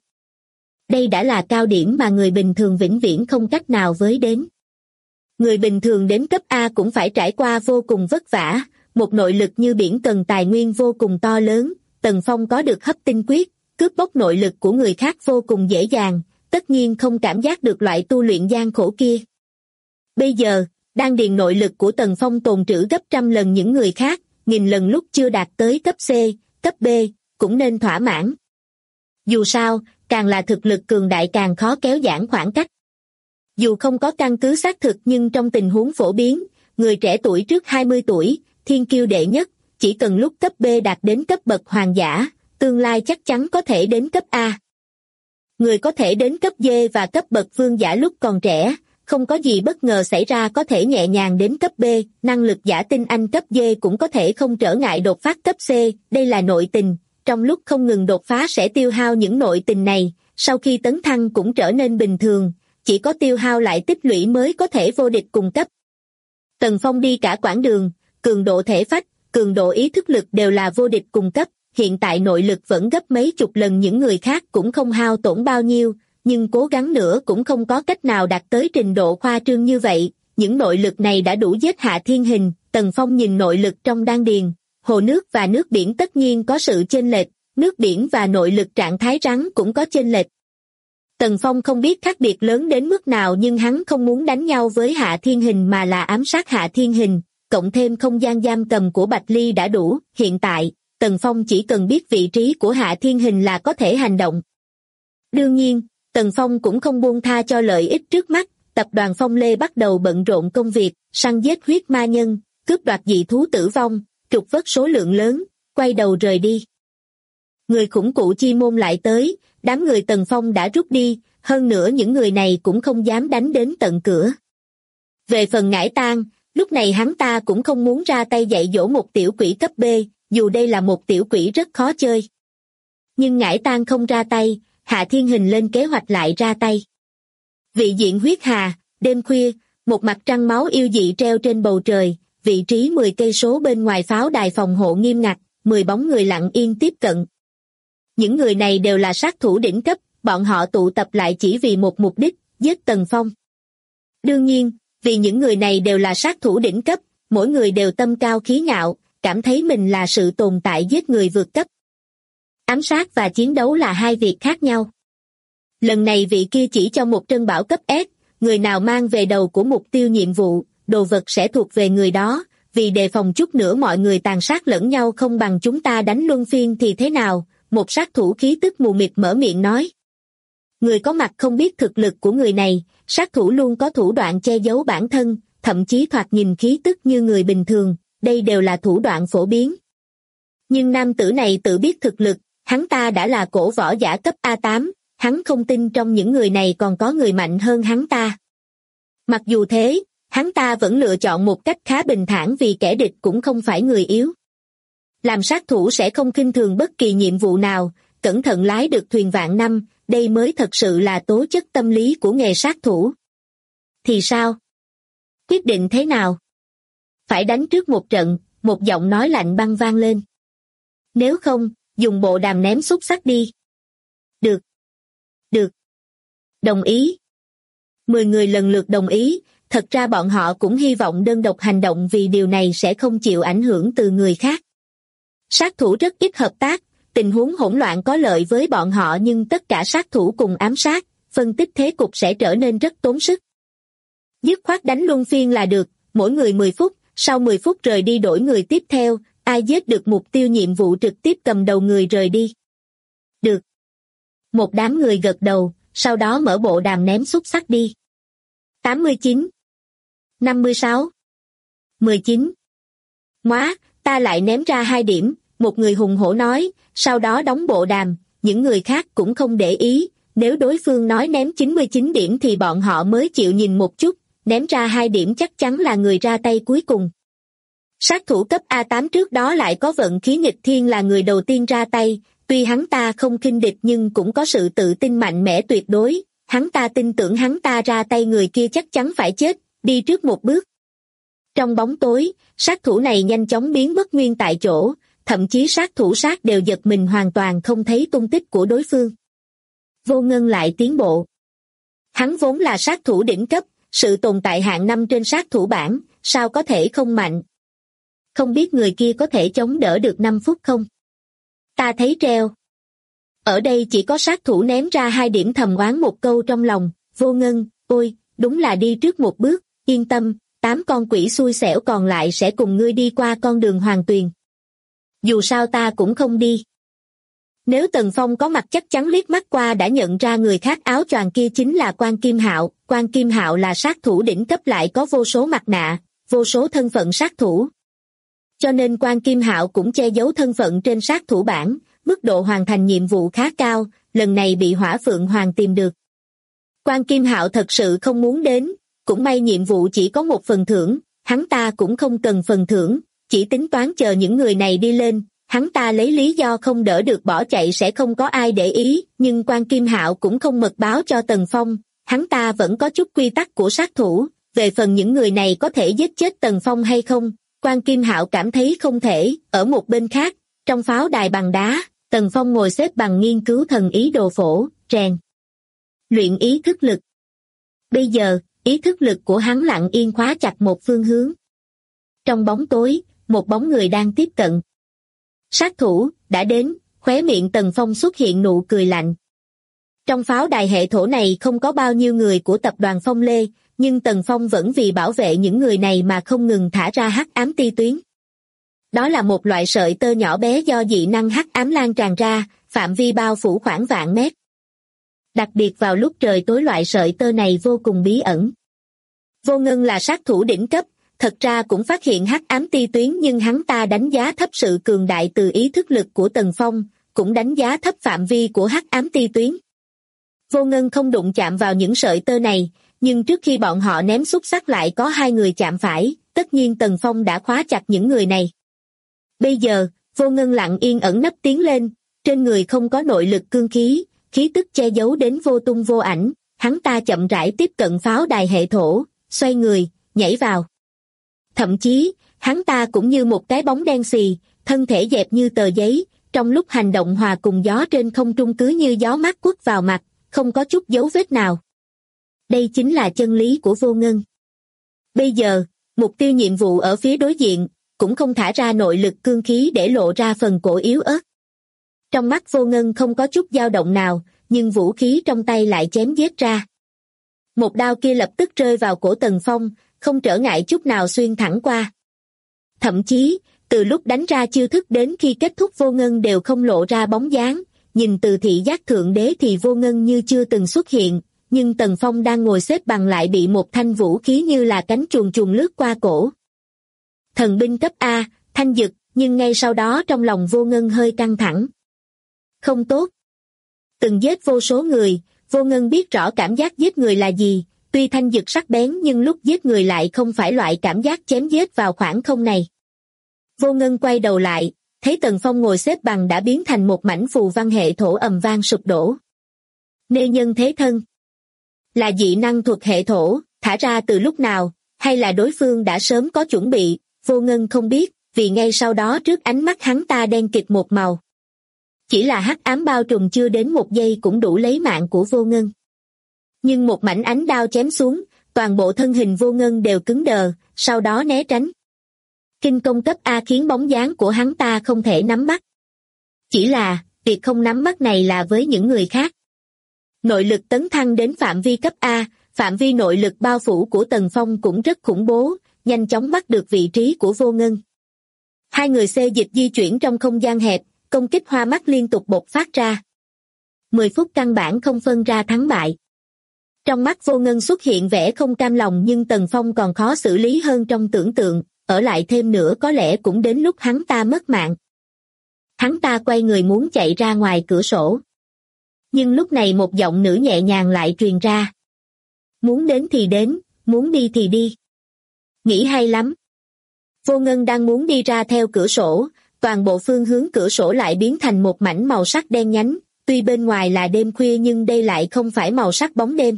Đây đã là cao điểm mà người bình thường vĩnh viễn không cách nào với đến. Người bình thường đến cấp A cũng phải trải qua vô cùng vất vả, một nội lực như biển cần tài nguyên vô cùng to lớn, Tần Phong có được hấp tinh quyết, cướp bóc nội lực của người khác vô cùng dễ dàng, tất nhiên không cảm giác được loại tu luyện gian khổ kia. Bây giờ, đan điền nội lực của Tần Phong tồn trữ gấp trăm lần những người khác, nghìn lần lúc chưa đạt tới cấp C, cấp B, cũng nên thỏa mãn. Dù sao, càng là thực lực cường đại càng khó kéo giãn khoảng cách. Dù không có căn cứ xác thực nhưng trong tình huống phổ biến, người trẻ tuổi trước 20 tuổi, thiên kiêu đệ nhất, chỉ cần lúc cấp B đạt đến cấp bậc hoàng giả, tương lai chắc chắn có thể đến cấp A. Người có thể đến cấp D và cấp bậc vương giả lúc còn trẻ, không có gì bất ngờ xảy ra có thể nhẹ nhàng đến cấp B, năng lực giả tinh anh cấp D cũng có thể không trở ngại đột phá cấp C, đây là nội tình, trong lúc không ngừng đột phá sẽ tiêu hao những nội tình này, sau khi tấn thăng cũng trở nên bình thường, chỉ có tiêu hao lại tích lũy mới có thể vô địch cùng cấp. Tần Phong đi cả quãng đường, cường độ thể phách, cường độ ý thức lực đều là vô địch cùng cấp, hiện tại nội lực vẫn gấp mấy chục lần những người khác cũng không hao tổn bao nhiêu, nhưng cố gắng nữa cũng không có cách nào đạt tới trình độ khoa trương như vậy, những nội lực này đã đủ giết Hạ Thiên Hình. Tần Phong nhìn nội lực trong đan điền, hồ nước và nước biển tất nhiên có sự chênh lệch, nước biển và nội lực trạng thái rắn cũng có chênh lệch. Tần Phong không biết khác biệt lớn đến mức nào nhưng hắn không muốn đánh nhau với Hạ Thiên Hình mà là ám sát Hạ Thiên Hình, cộng thêm không gian giam cầm của Bạch Ly đã đủ, hiện tại, Tần Phong chỉ cần biết vị trí của Hạ Thiên Hình là có thể hành động. Đương nhiên, Tần Phong cũng không buông tha cho lợi ích trước mắt, tập đoàn Phong Lê bắt đầu bận rộn công việc, săn giết huyết ma nhân, cướp đoạt dị thú tử vong, trục vớt số lượng lớn, quay đầu rời đi. Người khủng cụ chi môn lại tới, đám người Tần Phong đã rút đi, hơn nữa những người này cũng không dám đánh đến tận cửa. Về phần Ngải Tang, lúc này hắn ta cũng không muốn ra tay dạy dỗ một tiểu quỷ cấp B, dù đây là một tiểu quỷ rất khó chơi. Nhưng Ngải Tang không ra tay, Hạ Thiên Hình lên kế hoạch lại ra tay. Vị diện huyết hà, đêm khuya, một mặt trăng máu yêu dị treo trên bầu trời, vị trí 10 cây số bên ngoài pháo đài phòng hộ nghiêm ngặt, 10 bóng người lặng yên tiếp cận. Những người này đều là sát thủ đỉnh cấp, bọn họ tụ tập lại chỉ vì một mục đích, giết Tần Phong. Đương nhiên, vì những người này đều là sát thủ đỉnh cấp, mỗi người đều tâm cao khí ngạo, cảm thấy mình là sự tồn tại giết người vượt cấp. Ám sát và chiến đấu là hai việc khác nhau. Lần này vị kia chỉ cho một trân bảo cấp S, người nào mang về đầu của mục tiêu nhiệm vụ, đồ vật sẽ thuộc về người đó, vì đề phòng chút nữa mọi người tàn sát lẫn nhau không bằng chúng ta đánh luân phiên thì thế nào, một sát thủ khí tức mù mịt mở miệng nói. Người có mặt không biết thực lực của người này, sát thủ luôn có thủ đoạn che giấu bản thân, thậm chí thoạt nhìn khí tức như người bình thường, đây đều là thủ đoạn phổ biến. Nhưng nam tử này tự biết thực lực, hắn ta đã là cổ võ giả cấp A8, hắn không tin trong những người này còn có người mạnh hơn hắn ta. Mặc dù thế, hắn ta vẫn lựa chọn một cách khá bình thản vì kẻ địch cũng không phải người yếu. Làm sát thủ sẽ không khinh thường bất kỳ nhiệm vụ nào, cẩn thận lái được thuyền vạn năm, đây mới thật sự là tố chất tâm lý của nghề sát thủ. Thì sao? Quyết định thế nào? Phải đánh trước một trận, một giọng nói lạnh băng vang lên. Nếu không, dùng bộ đàm ném xúc xắc đi. Được. Được. Đồng ý. 10 người lần lượt đồng ý, thật ra bọn họ cũng hy vọng đơn độc hành động vì điều này sẽ không chịu ảnh hưởng từ người khác. Sát thủ rất ít hợp tác, tình huống hỗn loạn có lợi với bọn họ nhưng tất cả sát thủ cùng ám sát, phân tích thế cục sẽ trở nên rất tốn sức. Dứt khoát đánh luân phiên là được, mỗi người 10 phút, sau 10 phút rời đi đổi người tiếp theo, ai giết được mục tiêu nhiệm vụ trực tiếp cầm đầu người rời đi. Được. Một đám người gật đầu, sau đó mở bộ đàm ném xúc xắc đi. 89 56 19 Móa, ta lại ném ra 2 điểm, một người hùng hổ nói, sau đó đóng bộ đàm, những người khác cũng không để ý, nếu đối phương nói ném 99 điểm thì bọn họ mới chịu nhìn một chút, ném ra 2 điểm chắc chắn là người ra tay cuối cùng. Sát thủ cấp A8 trước đó lại có vận khí nghịch thiên là người đầu tiên ra tay, tuy hắn ta không khinh địch nhưng cũng có sự tự tin mạnh mẽ tuyệt đối, hắn ta tin tưởng hắn ta ra tay người kia chắc chắn phải chết, đi trước một bước. Trong bóng tối, sát thủ này nhanh chóng biến mất nguyên tại chỗ, thậm chí sát thủ sát đều giật mình hoàn toàn không thấy tung tích của đối phương. Vô Ngân lại tiến bộ. Hắn vốn là sát thủ đỉnh cấp, sự tồn tại hạng 5 trên sát thủ bảng, sao có thể không mạnh? Không biết người kia có thể chống đỡ được 5 phút không? Ta thấy treo. Ở đây chỉ có sát thủ ném ra 2 điểm thầm oán một câu trong lòng, Vô Ngân, ôi, đúng là đi trước một bước, yên tâm, 8 con quỷ xui xẻo còn lại sẽ cùng ngươi đi qua con đường hoàng tuyền. Dù sao ta cũng không đi. Nếu Tần Phong có mặt chắc chắn liếc mắt qua đã nhận ra người khác áo choàng kia chính là Quan Kim Hạo. Quan Kim Hạo là sát thủ đỉnh cấp lại có vô số mặt nạ, vô số thân phận sát thủ. Cho nên Quan Kim Hạo cũng che giấu thân phận trên sát thủ bảng, mức độ hoàn thành nhiệm vụ khá cao, lần này bị Hỏa Phượng Hoàng tìm được. Quan Kim Hạo thật sự không muốn đến, cũng may nhiệm vụ chỉ có một phần thưởng, hắn ta cũng không cần phần thưởng, chỉ tính toán chờ những người này đi lên, hắn ta lấy lý do không đỡ được bỏ chạy sẽ không có ai để ý, nhưng Quan Kim Hạo cũng không mật báo cho Tần Phong, hắn ta vẫn có chút quy tắc của sát thủ, về phần những người này có thể giết chết Tần Phong hay không, Quan Kim Hạo cảm thấy không thể. Ở một bên khác, trong pháo đài bằng đá, Tần Phong ngồi xếp bằng nghiên cứu thần ý đồ phổ, rèn luyện ý thức lực. Bây giờ, ý thức lực của hắn lặng yên khóa chặt một phương hướng. Trong bóng tối, một bóng người đang tiếp cận. Sát thủ, đã đến, khóe miệng Tần Phong xuất hiện nụ cười lạnh. Trong pháo đài hệ thổ này không có bao nhiêu người của tập đoàn Phong Lê, nhưng Tần Phong vẫn vì bảo vệ những người này mà không ngừng thả ra hắc ám ti tuyến. Đó là một loại sợi tơ nhỏ bé do dị năng hắc ám lan tràn ra, phạm vi bao phủ khoảng vạn mét. Đặc biệt vào lúc trời tối loại sợi tơ này vô cùng bí ẩn. Vô Ngân là sát thủ đỉnh cấp, thật ra cũng phát hiện hắc ám ti tuyến nhưng hắn ta đánh giá thấp sự cường đại từ ý thức lực của Tần Phong, cũng đánh giá thấp phạm vi của hắc ám ti tuyến. Vô Ngân không đụng chạm vào những sợi tơ này, nhưng trước khi bọn họ ném xúc xắc lại có hai người chạm phải, tất nhiên Tần Phong đã khóa chặt những người này. Bây giờ, Vô Ngân lặng yên ẩn nấp tiến lên, trên người không có nội lực cương khí, khí tức che giấu đến vô tung vô ảnh, hắn ta chậm rãi tiếp cận pháo đài hệ thổ, xoay người, nhảy vào. Thậm chí, hắn ta cũng như một cái bóng đen xì, thân thể dẹp như tờ giấy, trong lúc hành động hòa cùng gió trên không trung cứ như gió mát quất vào mặt, không có chút dấu vết nào. Đây chính là chân lý của Vô Ngân. Bây giờ, mục tiêu nhiệm vụ ở phía đối diện, cũng không thả ra nội lực cương khí để lộ ra phần cổ yếu ớt. Trong mắt Vô Ngân không có chút dao động nào, nhưng vũ khí trong tay lại chém giết ra. Một đao kia lập tức rơi vào cổ Tần Phong, không trở ngại chút nào xuyên thẳng qua. Thậm chí, từ lúc đánh ra chiêu thức đến khi kết thúc Vô Ngân đều không lộ ra bóng dáng, nhìn từ thị giác thượng đế thì Vô Ngân như chưa từng xuất hiện, nhưng Tần Phong đang ngồi xếp bằng lại bị một thanh vũ khí như là cánh chuồn chuồn lướt qua cổ. Thần binh cấp A, thanh dực, nhưng ngay sau đó trong lòng Vô Ngân hơi căng thẳng. Không tốt. Từng giết vô số người, Vô Ngân biết rõ cảm giác giết người là gì, tuy thanh dực sắc bén nhưng lúc giết người lại không phải loại cảm giác chém giết vào khoảng không này. Vô Ngân quay đầu lại, thấy Tần Phong ngồi xếp bằng đã biến thành một mảnh phù văn hệ thổ ầm vang sụp đổ. Nê nhân thế thân. Là dị năng thuộc hệ thổ, thả ra từ lúc nào, hay là đối phương đã sớm có chuẩn bị, Vô Ngân không biết, vì ngay sau đó trước ánh mắt hắn ta đen kịt một màu. Chỉ là hắc ám bao trùm chưa đến một giây cũng đủ lấy mạng của Vô Ngân. Nhưng một mảnh ánh đao chém xuống, toàn bộ thân hình Vô Ngân đều cứng đờ, sau đó né tránh. Kinh công cấp A khiến bóng dáng của hắn ta không thể nắm bắt. Chỉ là, việc không nắm bắt này là với những người khác. Nội lực tấn thăng đến phạm vi cấp A, phạm vi nội lực bao phủ của Tần Phong cũng rất khủng bố, nhanh chóng bắt được vị trí của Vô Ngân. Hai người xê dịch di chuyển trong không gian hẹp, công kích hoa mắt liên tục bộc phát ra. 10 phút căn bản không phân ra thắng bại. Trong mắt Vô Ngân xuất hiện vẻ không cam lòng nhưng Tần Phong còn khó xử lý hơn trong tưởng tượng, ở lại thêm nữa có lẽ cũng đến lúc hắn ta mất mạng. Hắn ta quay người muốn chạy ra ngoài cửa sổ. Nhưng lúc này một giọng nữ nhẹ nhàng lại truyền ra. Muốn đến thì đến, muốn đi thì đi. Nghĩ hay lắm. Vô Ngân đang muốn đi ra theo cửa sổ, toàn bộ phương hướng cửa sổ lại biến thành một mảnh màu sắc đen nhánh, tuy bên ngoài là đêm khuya nhưng đây lại không phải màu sắc bóng đêm.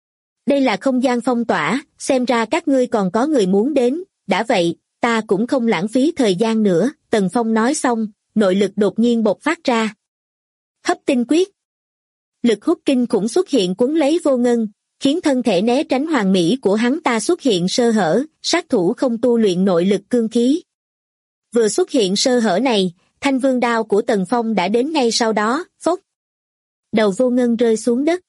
Đây là không gian phong tỏa, xem ra các ngươi còn có người muốn đến, đã vậy, ta cũng không lãng phí thời gian nữa, Tần Phong nói xong, nội lực đột nhiên bộc phát ra. Hấp tinh quyết. Lực hút kinh khủng xuất hiện cuốn lấy Vô Ngân, khiến thân thể né tránh hoàn mỹ của hắn ta xuất hiện sơ hở, sát thủ không tu luyện nội lực cương khí. Vừa xuất hiện sơ hở này, thanh vương đao của Tần Phong đã đến ngay sau đó, phốc. Đầu Vô Ngân rơi xuống đất.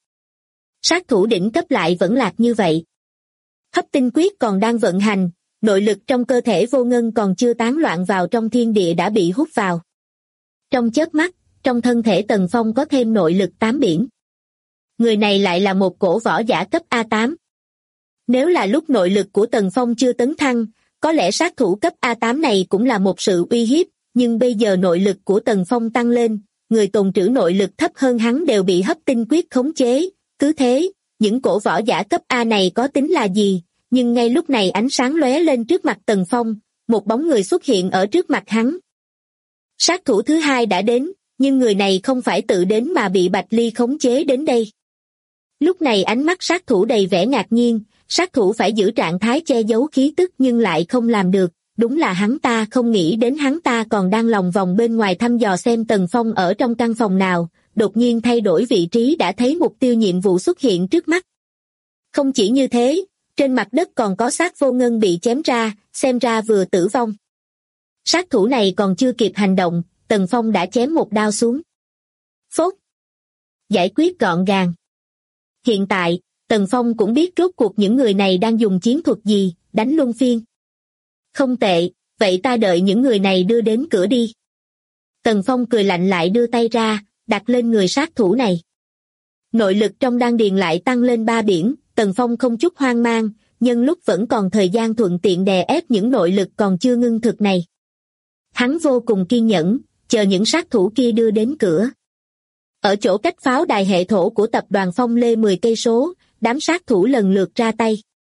Sát thủ đỉnh cấp lại vẫn lạc như vậy. Hấp tinh quyết còn đang vận hành, nội lực trong cơ thể Vô Ngân còn chưa tán loạn vào trong thiên địa đã bị hút vào. Trong chớp mắt, trong thân thể Tần Phong có thêm nội lực 8 biển. Người này lại là một cổ võ giả cấp A8. Nếu là lúc nội lực của Tần Phong chưa tấn thăng, có lẽ sát thủ cấp A8 này cũng là một sự uy hiếp, nhưng bây giờ nội lực của Tần Phong tăng lên, người tồn trữ nội lực thấp hơn hắn đều bị hấp tinh quyết khống chế, cứ thế, những cổ võ giả cấp A này có tính là gì, nhưng ngay lúc này ánh sáng lóe lên trước mặt Tần Phong, một bóng người xuất hiện ở trước mặt hắn. Sát thủ thứ hai đã đến, nhưng người này không phải tự đến mà bị Bạch Ly khống chế đến đây. Lúc này ánh mắt sát thủ đầy vẻ ngạc nhiên, sát thủ phải giữ trạng thái che giấu khí tức nhưng lại không làm được, đúng là hắn ta không nghĩ đến hắn ta còn đang lòng vòng bên ngoài thăm dò xem Tần Phong ở trong căn phòng nào, đột nhiên thay đổi vị trí đã thấy mục tiêu nhiệm vụ xuất hiện trước mắt. Không chỉ như thế, trên mặt đất còn có xác Vô Ngân bị chém ra, xem ra vừa tử vong. Sát thủ này còn chưa kịp hành động, Tần Phong đã chém một đao xuống. Phốt! Giải quyết gọn gàng. Hiện tại, Tần Phong cũng biết rốt cuộc những người này đang dùng chiến thuật gì, đánh luân phiên. Không tệ, vậy ta đợi những người này đưa đến cửa đi. Tần Phong cười lạnh lại đưa tay ra, đặt lên người sát thủ này. Nội lực trong đan điền lại tăng lên 3 biển, Tần Phong không chút hoang mang, nhân lúc vẫn còn thời gian thuận tiện đè ép những nội lực còn chưa ngưng thực này. Hắn vô cùng kiên nhẫn, chờ những sát thủ kia đưa đến cửa. Ở chỗ cách pháo đài hệ thổ của tập đoàn Phong Lê 10 cây số, đám sát thủ lần lượt ra tay.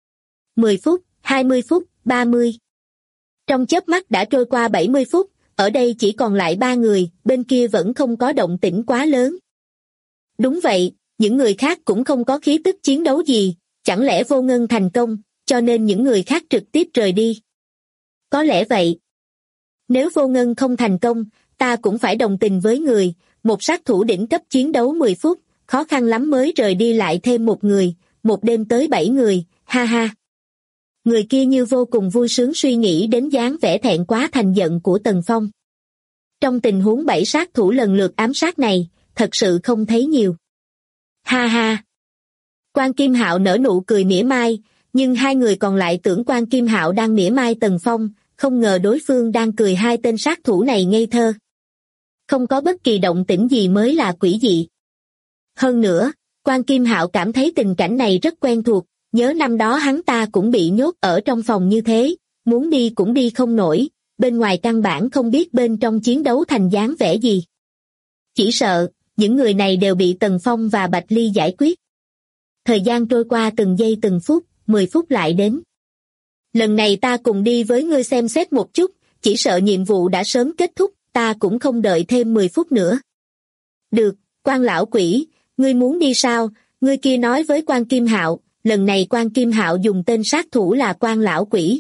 10 phút, 20 phút, 30. Trong chớp mắt đã trôi qua 70 phút, ở đây chỉ còn lại 3 người, bên kia vẫn không có động tĩnh quá lớn. Đúng vậy, những người khác cũng không có khí tức chiến đấu gì, chẳng lẽ Vô Ngân thành công, cho nên những người khác trực tiếp rời đi. Có lẽ vậy. Nếu Vô Ngân không thành công, ta cũng phải đồng tình với người, một sát thủ đỉnh cấp chiến đấu 10 phút, khó khăn lắm mới rời đi lại thêm một người, một đêm tới 7 người, ha ha. Người kia như vô cùng vui sướng suy nghĩ đến dáng vẻ thẹn quá thành giận của Tần Phong. Trong tình huống 7 sát thủ lần lượt ám sát này, thật sự không thấy nhiều. Ha ha. Quan Kim Hạo nở nụ cười mỉa mai, nhưng hai người còn lại tưởng Quan Kim Hạo đang mỉa mai Tần Phong, không ngờ đối phương đang cười hai tên sát thủ này ngây thơ. Không có bất kỳ động tĩnh gì mới là quỷ dị. Hơn nữa, Quan Kim Hạo cảm thấy tình cảnh này rất quen thuộc, nhớ năm đó hắn ta cũng bị nhốt ở trong phòng như thế, muốn đi cũng đi không nổi, bên ngoài căn bản không biết bên trong chiến đấu thành dáng vẻ gì. Chỉ sợ, những người này đều bị Tần Phong và Bạch Ly giải quyết. Thời gian trôi qua từng giây từng phút, 10 phút lại đến. Lần này ta cùng đi với ngươi xem xét một chút, chỉ sợ nhiệm vụ đã sớm kết thúc, ta cũng không đợi thêm 10 phút nữa. Được, Quan lão quỷ, ngươi muốn đi sao? Ngươi kia nói với Quan Kim Hạo, lần này Quan Kim Hạo dùng tên sát thủ là Quan lão quỷ.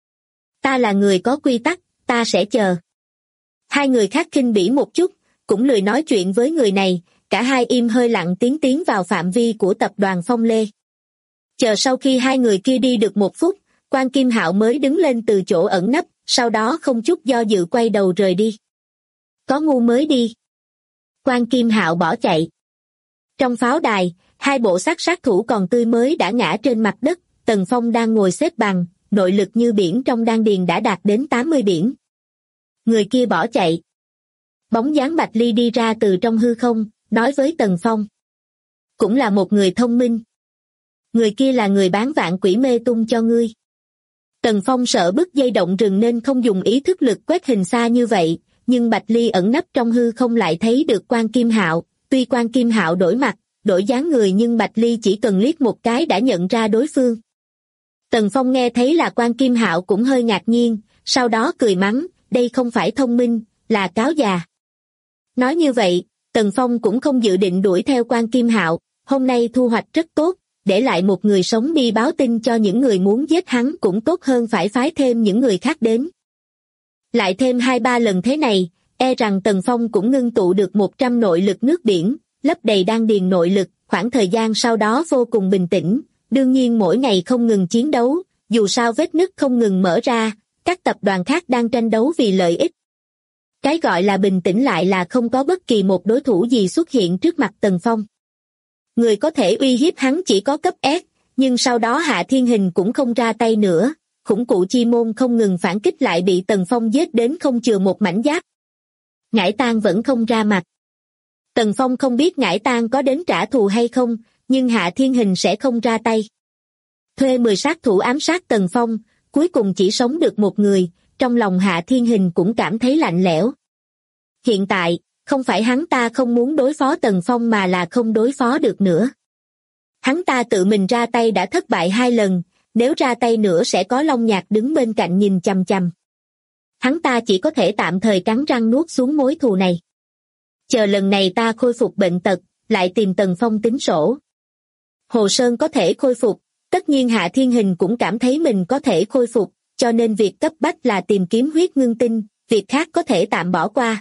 Ta là người có quy tắc, ta sẽ chờ. Hai người khác khinh bỉ một chút, cũng lười nói chuyện với người này, cả hai im hơi lặng tiến vào phạm vi của tập đoàn Phong Lê. Chờ sau khi hai người kia đi được 1 phút, Quan Kim Hạo mới đứng lên từ chỗ ẩn nấp, sau đó không chút do dự quay đầu rời đi. Có ngu mới đi. Quan Kim Hạo bỏ chạy. Trong pháo đài, hai bộ xác sát thủ còn tươi mới đã ngã trên mặt đất, Tần Phong đang ngồi xếp bằng, nội lực như biển trong đan điền đã đạt đến 80 biển. Người kia bỏ chạy. Bóng dáng Bạch Ly đi ra từ trong hư không, nói với Tần Phong. Cũng là một người thông minh. Người kia là người bán vạn quỷ mê tung cho ngươi. Tần Phong sợ bứt dây động rừng nên không dùng ý thức lực quét hình xa như vậy, nhưng Bạch Ly ẩn nấp trong hư không lại thấy được Quan Kim Hạo. Tuy Quan Kim Hạo đổi mặt, đổi dáng người nhưng Bạch Ly chỉ cần liếc một cái đã nhận ra đối phương. Tần Phong nghe thấy là Quan Kim Hạo cũng hơi ngạc nhiên, sau đó cười mắng, đây không phải thông minh, là cáo già. Nói như vậy, Tần Phong cũng không dự định đuổi theo Quan Kim Hạo, hôm nay thu hoạch rất tốt, để lại một người sống đi báo tin cho những người muốn giết hắn cũng tốt hơn phải phái thêm những người khác đến. Lại thêm 2-3 lần thế này, e rằng Tần Phong cũng ngưng tụ được 100 nội lực nước biển, lấp đầy đan điền nội lực, khoảng thời gian sau đó vô cùng bình tĩnh, đương nhiên mỗi ngày không ngừng chiến đấu, dù sao vết nứt không ngừng mở ra, các tập đoàn khác đang tranh đấu vì lợi ích. Cái gọi là bình tĩnh lại là không có bất kỳ một đối thủ gì xuất hiện trước mặt Tần Phong. Người có thể uy hiếp hắn chỉ có cấp S, nhưng sau đó Hạ Thiên Hình cũng không ra tay nữa, khủng cụ chi môn không ngừng phản kích lại bị Tần Phong giết đến không chừa một mảnh giáp. Ngải Tang vẫn không ra mặt. Tần Phong không biết Ngải Tang có đến trả thù hay không, nhưng Hạ Thiên Hình sẽ không ra tay. Thuê 10 sát thủ ám sát Tần Phong, cuối cùng chỉ sống được một người, trong lòng Hạ Thiên Hình cũng cảm thấy lạnh lẽo. Hiện tại, không phải hắn ta không muốn đối phó Tần Phong mà là không đối phó được nữa. Hắn ta tự mình ra tay đã thất bại 2 lần, nếu ra tay nữa sẽ có Long Nhạc đứng bên cạnh nhìn chằm chằm. Hắn ta chỉ có thể tạm thời cắn răng nuốt xuống mối thù này. Chờ lần này ta khôi phục bệnh tật, lại tìm Tần Phong tính sổ. Hồ Sơn có thể khôi phục, tất nhiên Hạ Thiên Hình cũng cảm thấy mình có thể khôi phục, cho nên việc cấp bách là tìm kiếm huyết ngưng tinh, việc khác có thể tạm bỏ qua.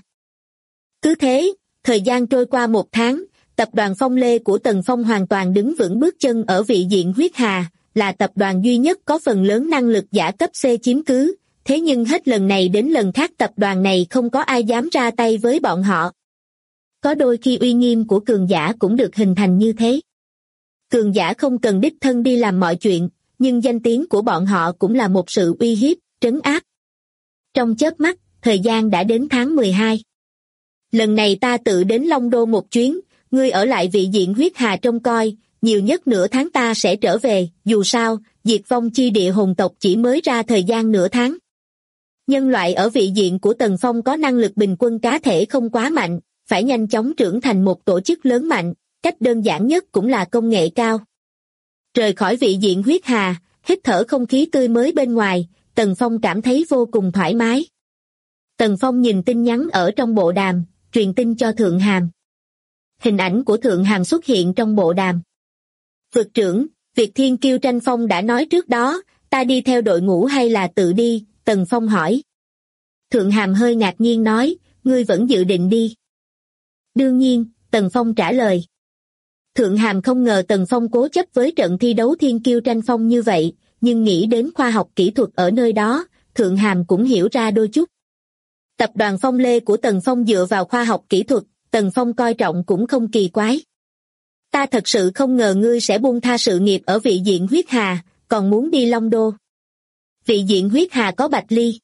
Cứ thế, thời gian trôi qua 1 tháng, tập đoàn Phong Lê của Tần Phong hoàn toàn đứng vững bước chân ở vị diện huyết hà, là tập đoàn duy nhất có phần lớn năng lực giả cấp C chiếm cứ, thế nhưng hết lần này đến lần khác tập đoàn này không có ai dám ra tay với bọn họ. Có đôi khi uy nghiêm của cường giả cũng được hình thành như thế. Cường giả không cần đích thân đi làm mọi chuyện, nhưng danh tiếng của bọn họ cũng là một sự uy hiếp, trấn áp. Trong chớp mắt, thời gian đã đến tháng 12. Lần này ta tự đến Long Đô một chuyến, ngươi ở lại vị diện huyết hà trông coi, nhiều nhất nửa tháng ta sẽ trở về, dù sao, diệt vong chi địa hồn tộc chỉ mới ra thời gian nửa tháng. Nhân loại ở vị diện của Tần Phong có năng lực bình quân cá thể không quá mạnh, phải nhanh chóng trưởng thành một tổ chức lớn mạnh, cách đơn giản nhất cũng là công nghệ cao. Rời khỏi vị diện huyết hà, hít thở không khí tươi mới bên ngoài, Tần Phong cảm thấy vô cùng thoải mái. Tần Phong nhìn tin nhắn ở trong bộ đàm, truyền tin cho Thượng Hàm. Hình ảnh của Thượng Hàm xuất hiện trong bộ đàm. Vực trưởng, việc Thiên Kiêu tranh phong đã nói trước đó, ta đi theo đội ngũ hay là tự đi, Tần Phong hỏi. Thượng Hàm hơi ngạc nhiên nói, ngươi vẫn dự định đi. Đương nhiên, Tần Phong trả lời. Thượng Hàm không ngờ Tần Phong cố chấp với trận thi đấu Thiên Kiêu tranh phong như vậy, nhưng nghĩ đến khoa học kỹ thuật ở nơi đó, Thượng Hàm cũng hiểu ra đôi chút. Tập đoàn Phong Lê của Tần Phong dựa vào khoa học kỹ thuật, Tần Phong coi trọng cũng không kỳ quái. Ta thật sự không ngờ ngươi sẽ buông tha sự nghiệp ở vị diện huyết hà, còn muốn đi Long Đô. Vị diện huyết hà có Bạch Ly.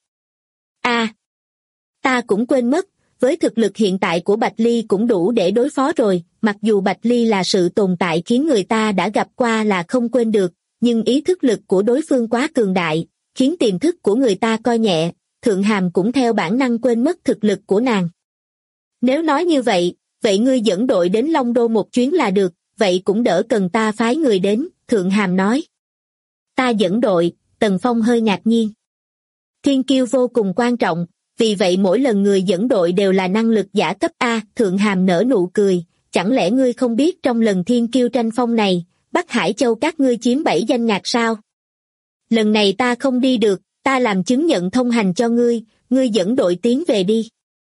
Ta cũng quên mất, với thực lực hiện tại của Bạch Ly cũng đủ để đối phó rồi, mặc dù Bạch Ly là sự tồn tại khiến người ta đã gặp qua là không quên được, nhưng ý thức lực của đối phương quá cường đại, khiến tiềm thức của người ta coi nhẹ, Thượng Hàm cũng theo bản năng quên mất thực lực của nàng. Nếu nói như vậy, vậy ngươi dẫn đội đến Long Đô một chuyến là được, vậy cũng đỡ cần ta phái người đến, Thượng Hàm nói. Ta dẫn đội, Tần Phong hơi ngạc nhiên. Thiên kiêu vô cùng quan trọng, vì vậy mỗi lần người dẫn đội đều là năng lực giả cấp A, Thượng Hàm nở nụ cười, chẳng lẽ ngươi không biết trong lần Thiên Kiêu tranh phong này, Bắc Hải Châu các ngươi chiếm 7 danh ngạch sao? Lần này ta không đi được, ta làm chứng nhận thông hành cho ngươi dẫn đội tiến về đi.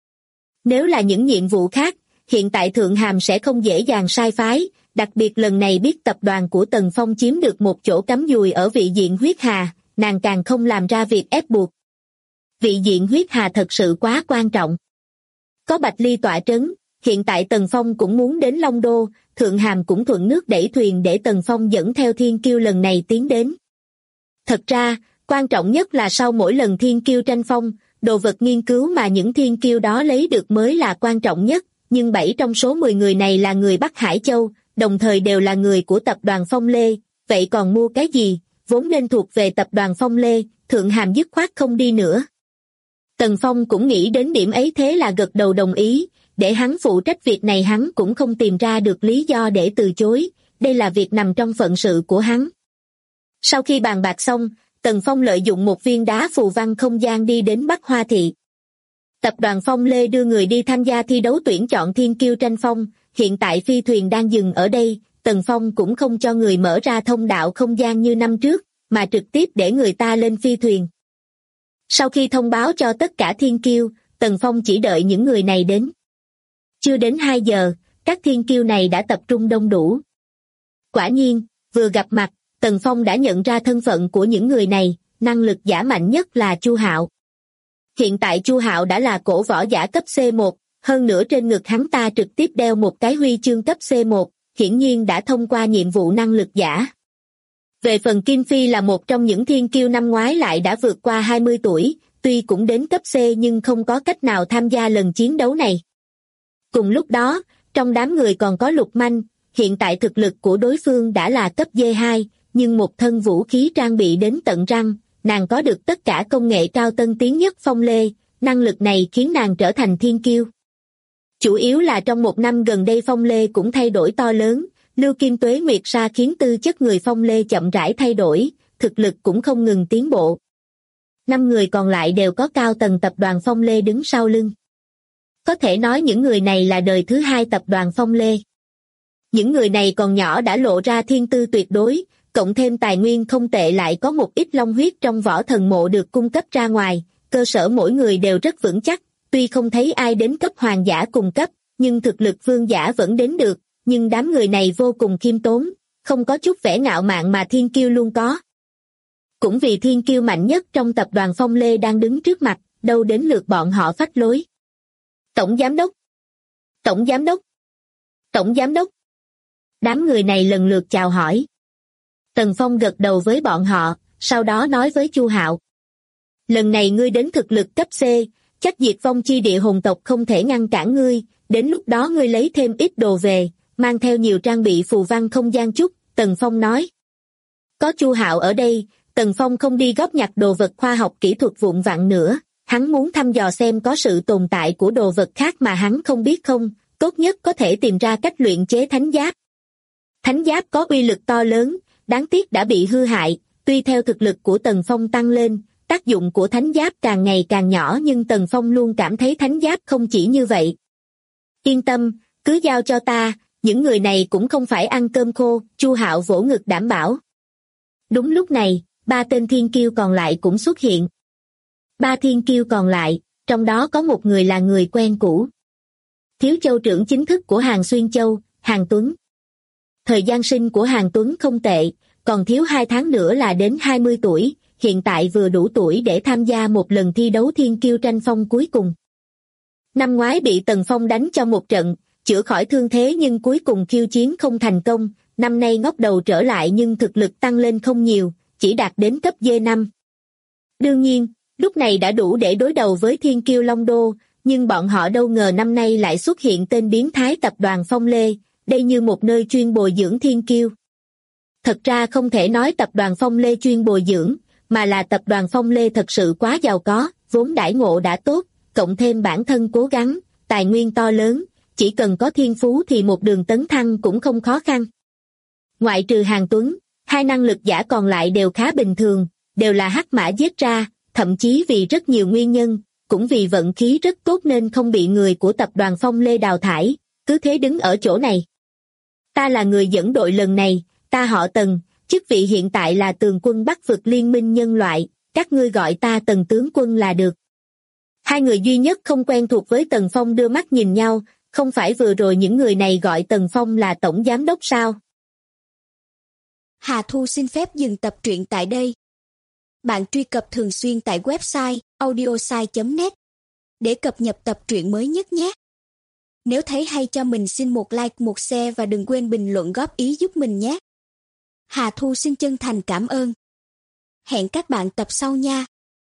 Nếu là những nhiệm vụ khác, hiện tại Thượng Hàm sẽ không dễ dàng sai phái, đặc biệt lần này biết tập đoàn của Tần Phong chiếm được một chỗ cắm dùi ở vị diện huyết hà, nàng càng không làm ra việc ép buộc. Vị diện huyết hà thật sự quá quan trọng. Có Bạch Ly tọa trấn, hiện tại Tần Phong cũng muốn đến Long Đô, Thượng Hàm cũng thuận nước đẩy thuyền để Tần Phong dẫn theo Thiên Kiêu lần này tiến đến. Thật ra, quan trọng nhất là sau mỗi lần Thiên Kiêu tranh phong, đồ vật nghiên cứu mà những Thiên Kiêu đó lấy được mới là quan trọng nhất, nhưng 7 trong số 10 người này là người Bắc Hải Châu, đồng thời đều là người của tập đoàn Phong Lê, vậy còn mua cái gì, vốn nên thuộc về tập đoàn Phong Lê, Thượng Hàm dứt khoát không đi nữa. Tần Phong cũng nghĩ đến điểm ấy thế là gật đầu đồng ý, để hắn phụ trách việc này hắn cũng không tìm ra được lý do để từ chối, đây là việc nằm trong phận sự của hắn. Sau khi bàn bạc xong, Tần Phong lợi dụng một viên đá phù văn không gian đi đến Bắc Hoa Thị. Tập đoàn Phong Lê đưa người đi tham gia thi đấu tuyển chọn Thiên Kiêu tranh phong, hiện tại phi thuyền đang dừng ở đây, Tần Phong cũng không cho người mở ra thông đạo không gian như năm trước, mà trực tiếp để người ta lên phi thuyền. Sau khi thông báo cho tất cả Thiên Kiêu, Tần Phong chỉ đợi những người này đến. Chưa đến 2 giờ, các Thiên Kiêu này đã tập trung đông đủ. Quả nhiên, vừa gặp mặt, Tần Phong đã nhận ra thân phận của những người này, năng lực giả mạnh nhất là Chu Hạo. Hiện tại Chu Hạo đã là cổ võ giả cấp C1, hơn nữa trên ngực hắn ta trực tiếp đeo một cái huy chương cấp C1, hiển nhiên đã thông qua nhiệm vụ năng lực giả. Về phần Kim Phi là một trong những Thiên Kiêu năm ngoái lại đã vượt qua 20 tuổi, tuy cũng đến cấp C nhưng không có cách nào tham gia lần chiến đấu này. Cùng lúc đó, trong đám người còn có Lục Manh, hiện tại thực lực của đối phương đã là cấp D2, nhưng một thân vũ khí trang bị đến tận răng, nàng có được tất cả công nghệ cao tân tiến nhất phong lê, năng lực này khiến nàng trở thành thiên kiêu. Chủ yếu là trong một năm gần đây phong lê cũng thay đổi to lớn, Lưu Kim Tuế Nguyệt Sa khiến tư chất người phong lê chậm rãi thay đổi, thực lực cũng không ngừng tiến bộ. 5 người còn lại đều có cao tầng tập đoàn phong lê đứng sau lưng. Có thể nói những người này là đời thứ 2 tập đoàn phong lê. Những người này còn nhỏ đã lộ ra thiên tư tuyệt đối, cộng thêm tài nguyên không tệ, lại có một ít long huyết trong võ thần mộ được cung cấp ra ngoài, cơ sở mỗi người đều rất vững chắc, tuy không thấy ai đến cấp hoàng giả cùng cấp, nhưng thực lực vương giả vẫn đến được, nhưng đám người này vô cùng khiêm tốn, không có chút vẻ ngạo mạn mà thiên kiêu luôn có. Cũng vì thiên kiêu mạnh nhất trong tập đoàn phong lê đang đứng trước mặt, đâu đến lượt bọn họ phách lối. Tổng giám đốc, tổng giám đốc, tổng giám đốc. Đám người này lần lượt chào hỏi. Tần Phong gật đầu với bọn họ, sau đó nói với Chu Hạo: lần này ngươi đến thực lực cấp C, chắc diệt vong chi địa hồn tộc không thể ngăn cản ngươi, đến lúc đó ngươi lấy thêm ít đồ về, mang theo nhiều trang bị phù văn không gian chút, Tần Phong nói. Có Chu Hạo ở đây, Tần Phong không đi góp nhặt đồ vật khoa học kỹ thuật vụn vặt nữa, hắn muốn thăm dò xem có sự tồn tại của đồ vật khác mà hắn không biết không, tốt nhất có thể tìm ra cách luyện chế thánh giáp. Thánh giáp có uy lực to lớn, đáng tiếc đã bị hư hại, tuy theo thực lực của Tần Phong tăng lên, tác dụng của thánh giáp càng ngày càng nhỏ, nhưng Tần Phong luôn cảm thấy thánh giáp không chỉ như vậy. Yên tâm, cứ giao cho ta, những người này cũng không phải ăn cơm khô, Chu Hạo vỗ ngực đảm bảo. Đúng lúc này, 3 tên thiên kiêu còn lại cũng xuất hiện. 3 thiên kiêu còn lại, trong đó có một người là người quen cũ. Thiếu châu trưởng chính thức của Hàn Xuyên Châu, Hàn Tuấn. Thời gian sinh của Hàn Tuấn không tệ, còn thiếu 2 tháng nữa là đến 20 tuổi, hiện tại vừa đủ tuổi để tham gia một lần thi đấu thiên kiêu tranh phong cuối cùng. Năm ngoái bị Tần Phong đánh cho một trận, chữa khỏi thương thế nhưng cuối cùng khiêu chiến không thành công, năm nay ngóc đầu trở lại nhưng thực lực tăng lên không nhiều, chỉ đạt đến cấp D5. Đương nhiên, lúc này đã đủ để đối đầu với thiên kiêu Long Đô, nhưng bọn họ đâu ngờ năm nay lại xuất hiện tên biến thái tập đoàn Phong Lê, đây như một nơi chuyên bồi dưỡng thiên kiêu. Thật ra không thể nói tập đoàn Phong Lê chuyên bồi dưỡng, mà là tập đoàn Phong Lê thật sự quá giàu có, vốn đãi ngộ đã tốt, cộng thêm bản thân cố gắng, tài nguyên to lớn, chỉ cần có thiên phú thì một đường tấn thăng cũng không khó khăn. Ngoại trừ Hàn Tuấn, 2 năng lực giả còn lại đều khá bình thường, đều là hắc mã giết ra, thậm chí vì rất nhiều nguyên nhân, cũng vì vận khí rất tốt nên không bị người của tập đoàn Phong Lê đào thải, cứ thế đứng ở chỗ này. Ta là người dẫn đội lần này, ta họ Tần, chức vị hiện tại là tường quân Bắc vực Liên minh nhân loại, các ngươi gọi ta Tần tướng quân là được. 2 người duy nhất không quen thuộc với Tần Phong đưa mắt nhìn nhau, không phải vừa rồi những người này gọi Tần Phong là tổng giám đốc sao? Hà Thu xin phép dừng tập truyện tại đây. Bạn truy cập thường xuyên tại website audiosai.net để cập nhật tập truyện mới nhất nhé. Nếu thấy hay cho mình xin một like, một share và đừng quên bình luận góp ý giúp mình nhé. Hà Thu xin chân thành cảm ơn. Hẹn các bạn tập sau nha.